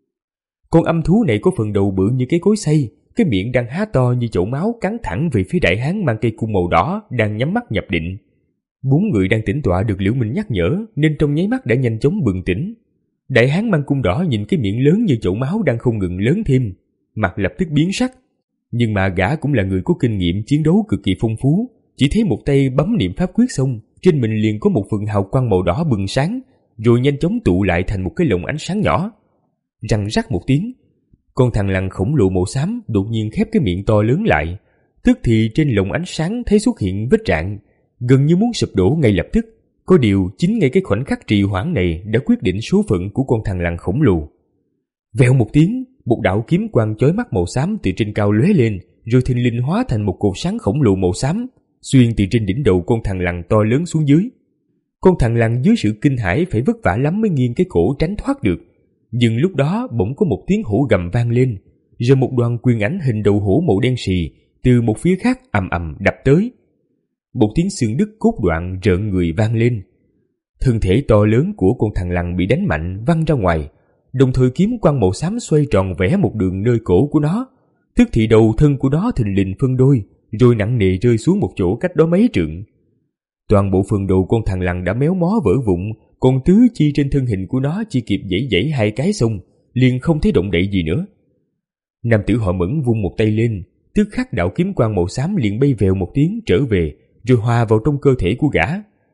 Con âm thú này có phần đầu bự như cái cối xay, cái miệng đang há to như chậu máu cắn thẳng về phía đại hán mang cây cung màu đỏ đang nhắm mắt nhập định. Bốn người đang tĩnh tọa được Liễu Minh nhắc nhở nên trong nháy mắt đã nhanh chóng bừng tỉnh. Đại hán mang cung đỏ nhìn cái miệng lớn như chậu máu đang không ngừng lớn thêm, mặt lập tức biến sắc. Nhưng mà gã cũng là người có kinh nghiệm chiến đấu cực kỳ phong phú, chỉ thấy một tay bấm niệm pháp quyết xong, trên mình liền có một phần hào quang màu đỏ bừng sáng, rồi nhanh chóng tụ lại thành một cái lồng ánh sáng nhỏ. Răng rắc một tiếng, con thằn lằn khổng lồ màu xám đột nhiên khép cái miệng to lớn lại, tức thì trên lồng ánh sáng thấy xuất hiện vết rạn, gần như muốn sụp đổ ngay lập tức. Có điều chính ngay cái khoảnh khắc trì hoãn này đã quyết định số phận của con thằn lằn khổng lồ. Vèo một tiếng, một đạo kiếm quang chói mắt màu xám từ trên cao lóe lên, rồi thình lình hóa thành một cột sáng khổng lồ màu xám, xuyên từ trên đỉnh đầu con thằn lằn to lớn xuống dưới. Con thằn lằn dưới sự kinh hãi phải vất vả lắm mới nghiêng cái cổ tránh thoát được. Nhưng lúc đó bỗng có một tiếng hổ gầm vang lên, rồi một đoàn quyền ảnh hình đầu hổ màu đen xì từ một phía khác ầm ầm đập tới. Một tiếng xương đứt cốt đoạn rợn người vang lên. Thân thể to lớn của con thằn lằn bị đánh mạnh văng ra ngoài, đồng thời kiếm quang màu xám xoay tròn vẽ một đường nơi cổ của nó, tức thì đầu thân của nó thình lình phân đôi, rồi nặng nề rơi xuống một chỗ cách đó mấy trượng. Toàn bộ phần đầu con thằn lằn đã méo mó vỡ vụn, còn tứ chi trên thân hình của nó chỉ kịp giãy giãy hai cái xong, liền không thấy động đậy gì nữa. Nam tử họ Mẫn vung một tay lên, tức khắc đạo kiếm quang màu xám liền bay vèo một tiếng trở về, rồi hòa vào trong cơ thể của gã.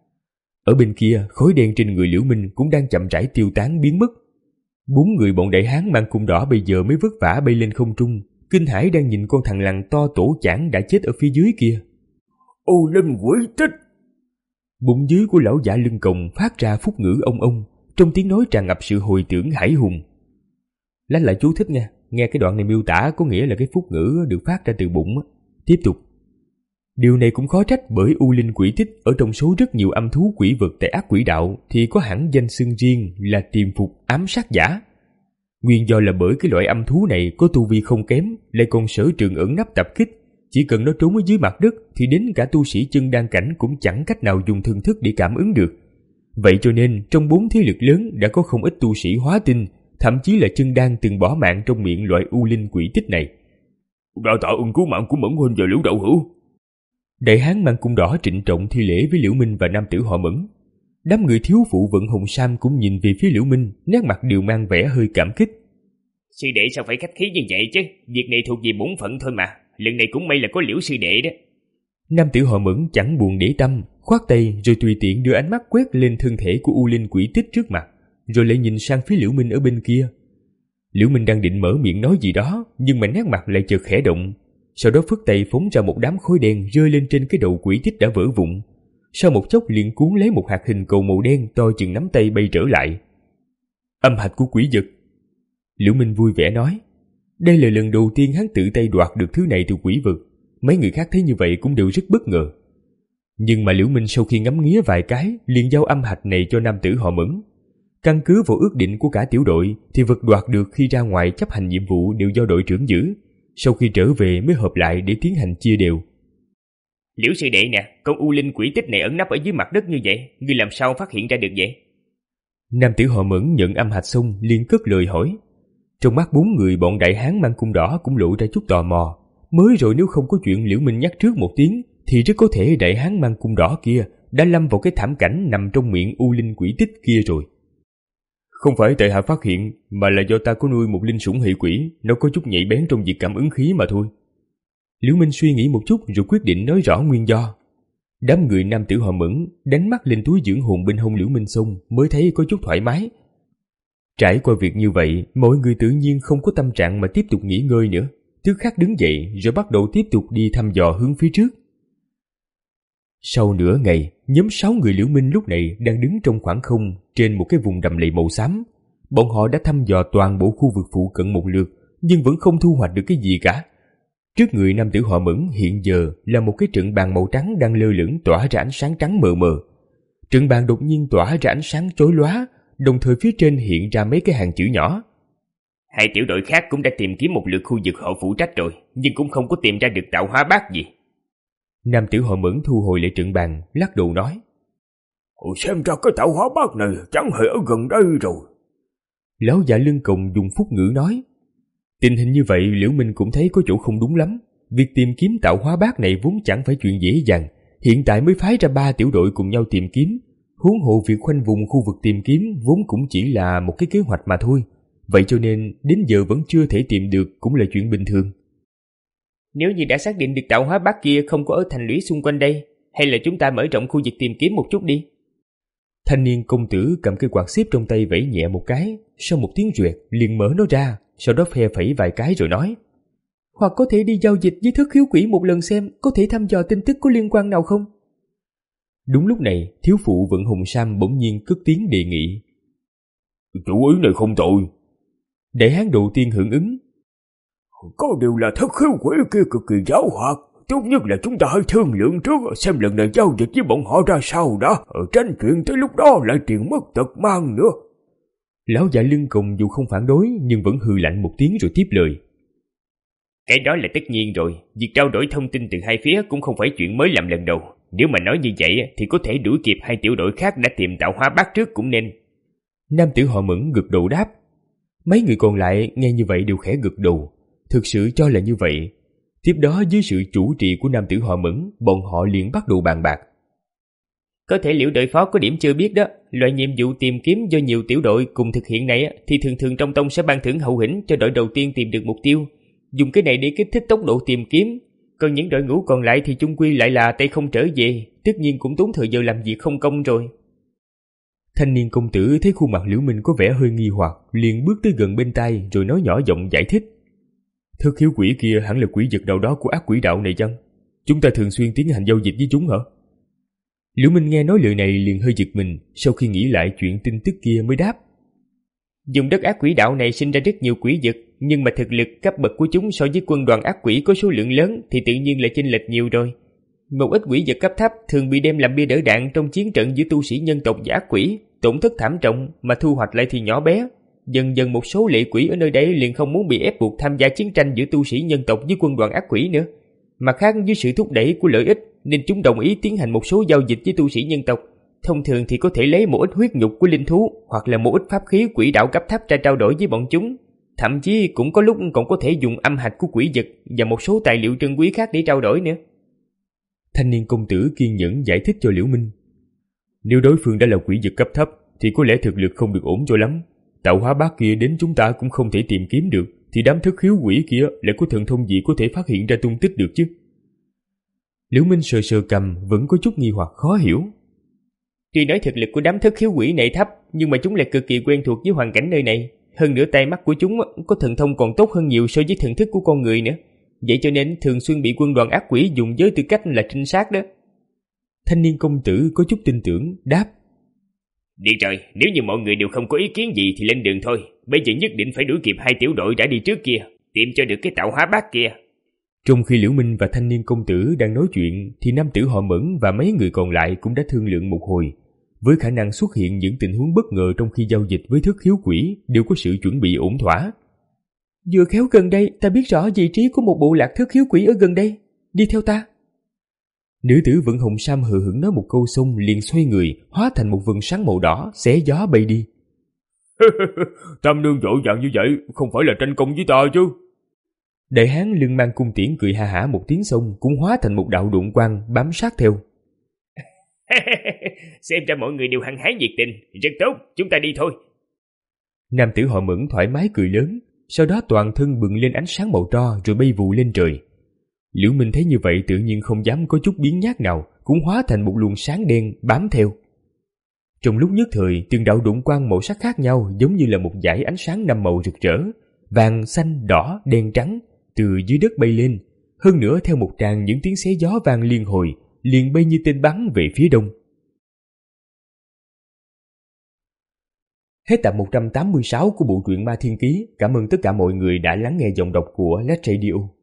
Ở bên kia, khói đen trên người Liễu Minh cũng đang chậm rãi tiêu tán biến mất. Bốn người bọn đại hán mang cung đỏ bây giờ mới vất vả bay lên không trung, kinh hãi đang nhìn con thằn lằn to tổ chảng đã chết ở phía dưới kia. U linh quỷ tích! Bụng dưới của lão giả lưng còng phát ra phúc ngữ ông ông, trong tiếng nói tràn ngập sự hồi tưởng hải hùng. Lát lại chú thích nha, nghe cái đoạn này miêu tả có nghĩa là cái phúc ngữ được phát ra từ bụng. Tiếp tục. Điều này cũng khó trách bởi U linh quỷ tích ở trong số rất nhiều âm thú quỷ vật tại ác quỷ đạo thì có hẳn danh xưng riêng là tiềm phục ám sát giả. Nguyên do là bởi cái loại âm thú này có tu vi không kém, lại còn sở trường ẩn nấp tập kích. Chỉ cần nó trốn ở dưới mặt đất thì đến cả tu sĩ chân đan cảnh cũng chẳng cách nào dùng thần thức để cảm ứng được. Vậy cho nên trong bốn thế lực lớn đã có không ít tu sĩ hóa tinh, thậm chí là chân đan từng bỏ mạng trong miệng loại U linh quỷ tích này. Đa tạ ơn cứu mạng của Mẫn huynh và Liễu đạo hữu. Đại hán mang cung đỏ trịnh trọng thi lễ với Liễu Minh và nam tử họ Mẫn. Đám người thiếu phụ vận hồng sam cũng nhìn về phía Liễu Minh, nét mặt đều mang vẻ hơi cảm kích. Sư đệ sao phải khách khí như vậy chứ, việc này thuộc về bổn phận thôi mà, lần này cũng may là có Liễu sư đệ đó. Nam tử họ Mẫn chẳng buồn để tâm, khoát tay rồi tùy tiện đưa ánh mắt quét lên thân thể của U linh quỷ tích trước mặt, rồi lại nhìn sang phía Liễu Minh ở bên kia. Liễu Minh đang định mở miệng nói gì đó, nhưng mà nét mặt lại chợt khẽ động, sau đó phất tay phóng ra một đám khói đen rơi lên trên cái đầu quỷ tích đã vỡ vụn. sau một chốc liền cuốn lấy một hạt hình cầu màu đen to chừng nắm tay bay trở lại. Âm hạch của quỷ vật. Liễu Minh vui vẻ nói. Đây là lần đầu tiên hắn tự tay đoạt được thứ này từ quỷ vực. Mấy người khác thấy như vậy cũng đều rất bất ngờ. Nhưng mà Liễu Minh sau khi ngắm nghía vài cái liền giao âm hạch này cho nam tử họ Mẫn. Căn cứ vào ước định của cả tiểu đội thì vật đoạt được khi ra ngoài chấp hành nhiệm vụ đều do đội trưởng giữ. Sau khi trở về mới hợp lại để tiến hành chia đều. Liễu sư đệ nè, con u linh quỷ tích này ẩn nấp ở dưới mặt đất như vậy, ngươi làm sao phát hiện ra được vậy? Nam tử họ Mẫn nhận âm hạch xong liền cất lời hỏi. Trong mắt bốn người bọn đại hán mang cung đỏ cũng lộ ra chút tò mò. Mới rồi nếu không có chuyện Liễu Minh nhắc trước một tiếng thì rất có thể đại hán mang cung đỏ kia đã lâm vào cái thảm cảnh nằm trong miệng u linh quỷ tích kia rồi. Không phải tại hạ phát hiện, mà là do ta có nuôi một linh sủng hệ quỷ, nó có chút nhạy bén trong việc cảm ứng khí mà thôi. Liễu Minh suy nghĩ một chút rồi quyết định nói rõ nguyên do. Đám người nam tử họ Mẫn đánh mắt lên túi dưỡng hồn bên hông Liễu Minh xong mới thấy có chút thoải mái. Trải qua việc như vậy, mọi người tự nhiên không có tâm trạng mà tiếp tục nghỉ ngơi nữa, tức khắc đứng dậy rồi bắt đầu tiếp tục đi thăm dò hướng phía trước. Sau nửa ngày, nhóm sáu người Liễu Minh lúc này đang đứng trong khoảng không trên một cái vùng đầm lầy màu xám. Bọn họ đã thăm dò toàn bộ khu vực phụ cận một lượt, nhưng vẫn không thu hoạch được cái gì cả. Trước người nam tử họ Mẫn hiện giờ là một cái trận bàn màu trắng đang lơ lửng tỏa ra ánh sáng trắng mờ mờ. Trận bàn đột nhiên tỏa ra ánh sáng chói lóa, đồng thời phía trên hiện ra mấy cái hàng chữ nhỏ. Hai tiểu đội khác cũng đã tìm kiếm một lượt khu vực họ phụ trách rồi, nhưng cũng không có tìm ra được tạo hóa bát gì. Nam tử họ Mẫn thu hồi lại trận bàn, lắc đầu nói. Ồ, xem ra cái tạo hóa bát này chẳng hề ở gần đây rồi. Lão già lưng còng dùng phúc ngữ nói. Tình hình như vậy Liễu Minh cũng thấy có chỗ không đúng lắm. Việc tìm kiếm tạo hóa bát này vốn chẳng phải chuyện dễ dàng. Hiện tại mới phái ra ba tiểu đội cùng nhau tìm kiếm. Huống hộ việc khoanh vùng khu vực tìm kiếm vốn cũng chỉ là một cái kế hoạch mà thôi. Vậy cho nên đến giờ vẫn chưa thể tìm được cũng là chuyện bình thường. Nếu như đã xác định được tạo hóa bát kia không có ở thành lũy xung quanh đây, hay là chúng ta mở rộng khu vực tìm kiếm một chút đi. Thanh niên công tử cầm cây quạt xếp trong tay vẫy nhẹ một cái, sau một tiếng ruyệt liền mở nó ra, sau đó phe phẩy vài cái rồi nói. Hoặc có thể đi giao dịch với Thất Khiếu Quỷ một lần xem có thể thăm dò tin tức có liên quan nào không. Đúng lúc này, thiếu phụ Vận Hồng Sam bỗng nhiên cất tiếng đề nghị. Chủ ý này không tồi. Đại hán đầu tiên hưởng ứng. Có điều là Thất Khiếu Quỷ kia cực kỳ giáo hoạt. Tốt nhất là chúng ta hãy thương lượng trước xem lần này giao dịch với bọn họ ra sao đã, tránh chuyện tới lúc đó lại tiền mất tật mang nữa. Lão già lưng còng dù không phản đối nhưng vẫn hừ lạnh một tiếng rồi tiếp lời. Cái đó là tất nhiên rồi, việc trao đổi thông tin từ hai phía cũng không phải chuyện mới làm lần đầu. Nếu mà nói như vậy thì có thể đuổi kịp hai tiểu đội khác đã tìm tạo hóa bát trước cũng nên. Nam tử họ Mẫn gật đầu đáp. Mấy người còn lại nghe như vậy đều khẽ gật đầu, thực sự cho là như vậy. Tiếp đó dưới sự chủ trì của nam tử họ Mẫn, bọn họ liền bắt đầu bàn bạc. Có thể Liễu đội phó có điểm chưa biết đó, loại nhiệm vụ tìm kiếm do nhiều tiểu đội cùng thực hiện này thì thường thường trong tông sẽ ban thưởng hậu hĩnh cho đội đầu tiên tìm được mục tiêu, dùng cái này để kích thích tốc độ tìm kiếm. Còn những đội ngũ còn lại thì chung quy lại là tay không trở về, tất nhiên cũng tốn thời giờ làm việc không công rồi. Thanh niên công tử thấy khuôn mặt Liễu Minh có vẻ hơi nghi hoặc, liền bước tới gần bên tai rồi nói nhỏ giọng giải thích. Thất khiếu quỷ kia hẳn là quỷ vật nào đó của ác quỷ đạo này chăng? Chúng ta thường xuyên tiến hành giao dịch với chúng hả? Liễu Minh nghe nói lời này liền hơi giật mình, sau khi nghĩ lại chuyện tin tức kia mới đáp. Dùng đất ác quỷ đạo này sinh ra rất nhiều quỷ vật, nhưng mà thực lực cấp bậc của chúng so với quân đoàn ác quỷ có số lượng lớn thì tự nhiên là chênh lệch nhiều rồi. Một ít quỷ vật cấp thấp thường bị đem làm bia đỡ đạn trong chiến trận giữa tu sĩ nhân tộc và ác quỷ, tổn thất thảm trọng mà thu hoạch lại thì nhỏ bé. Dần dần một số lệ quỷ ở nơi đây liền không muốn bị ép buộc tham gia chiến tranh giữa tu sĩ nhân tộc với quân đoàn ác quỷ nữa. Mặt khác dưới sự thúc đẩy của lợi ích nên chúng đồng ý tiến hành một số giao dịch với tu sĩ nhân tộc. Thông thường thì có thể lấy một ít huyết nhục của linh thú hoặc là một ít pháp khí quỷ đạo cấp thấp ra trao đổi với bọn chúng. Thậm chí cũng có lúc còn có thể dùng âm hạch của quỷ vật và một số tài liệu trân quý khác để trao đổi nữa. Thanh niên công tử kiên nhẫn giải thích cho Liễu Minh. Nếu đối phương đã là quỷ vật cấp thấp thì có lẽ thực lực không được ổn cho lắm. Tạo hóa bát kia đến chúng ta cũng không thể tìm kiếm được, thì đám thất khiếu quỷ kia lại có thần thông gì có thể phát hiện ra tung tích được chứ? Liễu Minh sờ sờ cằm vẫn có chút nghi hoặc khó hiểu. Tuy nói thực lực của đám thất khiếu quỷ này thấp, nhưng mà chúng lại cực kỳ quen thuộc với hoàn cảnh nơi này. Hơn nữa tai mắt của chúng có thần thông còn tốt hơn nhiều so với thần thức của con người nữa. Vậy cho nên thường xuyên bị quân đoàn ác quỷ dùng với tư cách là trinh sát đó. Thanh niên công tử có chút tin tưởng, đáp: Đi rồi, nếu như mọi người đều không có ý kiến gì thì lên đường thôi. Bây giờ nhất định phải đuổi kịp hai tiểu đội đã đi trước kia, tìm cho được cái tạo hóa bát kia. Trong khi Liễu Minh và thanh niên công tử đang nói chuyện thì nam tử họ Mẫn và mấy người còn lại cũng đã thương lượng một hồi. Với khả năng xuất hiện những tình huống bất ngờ trong khi giao dịch với thất khiếu quỷ đều có sự chuẩn bị ổn thỏa. Vừa khéo gần đây ta biết rõ vị trí của một bộ lạc thất khiếu quỷ ở gần đây. Đi theo ta. Nữ tử vận hồng sam hờ hững nói một câu xong liền xoay người, hóa thành một vầng sáng màu đỏ, xé gió bay đi. Tam nương vội vàng như vậy, không phải là tranh công với ta chứ? Đại hán lưng mang cung tiễn cười ha hả một tiếng xong cũng hóa thành một đạo độn quang bám sát theo. Xem ra mọi người đều hăng hái nhiệt tình, rất tốt, chúng ta đi thôi. Nam tử họ Mẫn thoải mái cười lớn, sau đó toàn thân bừng lên ánh sáng màu tro rồi bay vù lên trời. Liễu Minh thấy như vậy tự nhiên không dám có chút biến nhát nào, cũng hóa thành một luồng sáng đen bám theo. Trong lúc nhất thời, từng đạo độn quang màu sắc khác nhau giống như là một dải ánh sáng năm màu rực rỡ, vàng, xanh, đỏ, đen, trắng, từ dưới đất bay lên. Hơn nữa theo một tràng những tiếng xé gió vang liên hồi, liền bay như tên bắn về phía đông. Hết tập một trăm tám mươi sáu của bộ truyện Ma Thiên Ký. Cảm ơn tất cả mọi người đã lắng nghe giọng đọc của Let's Radio.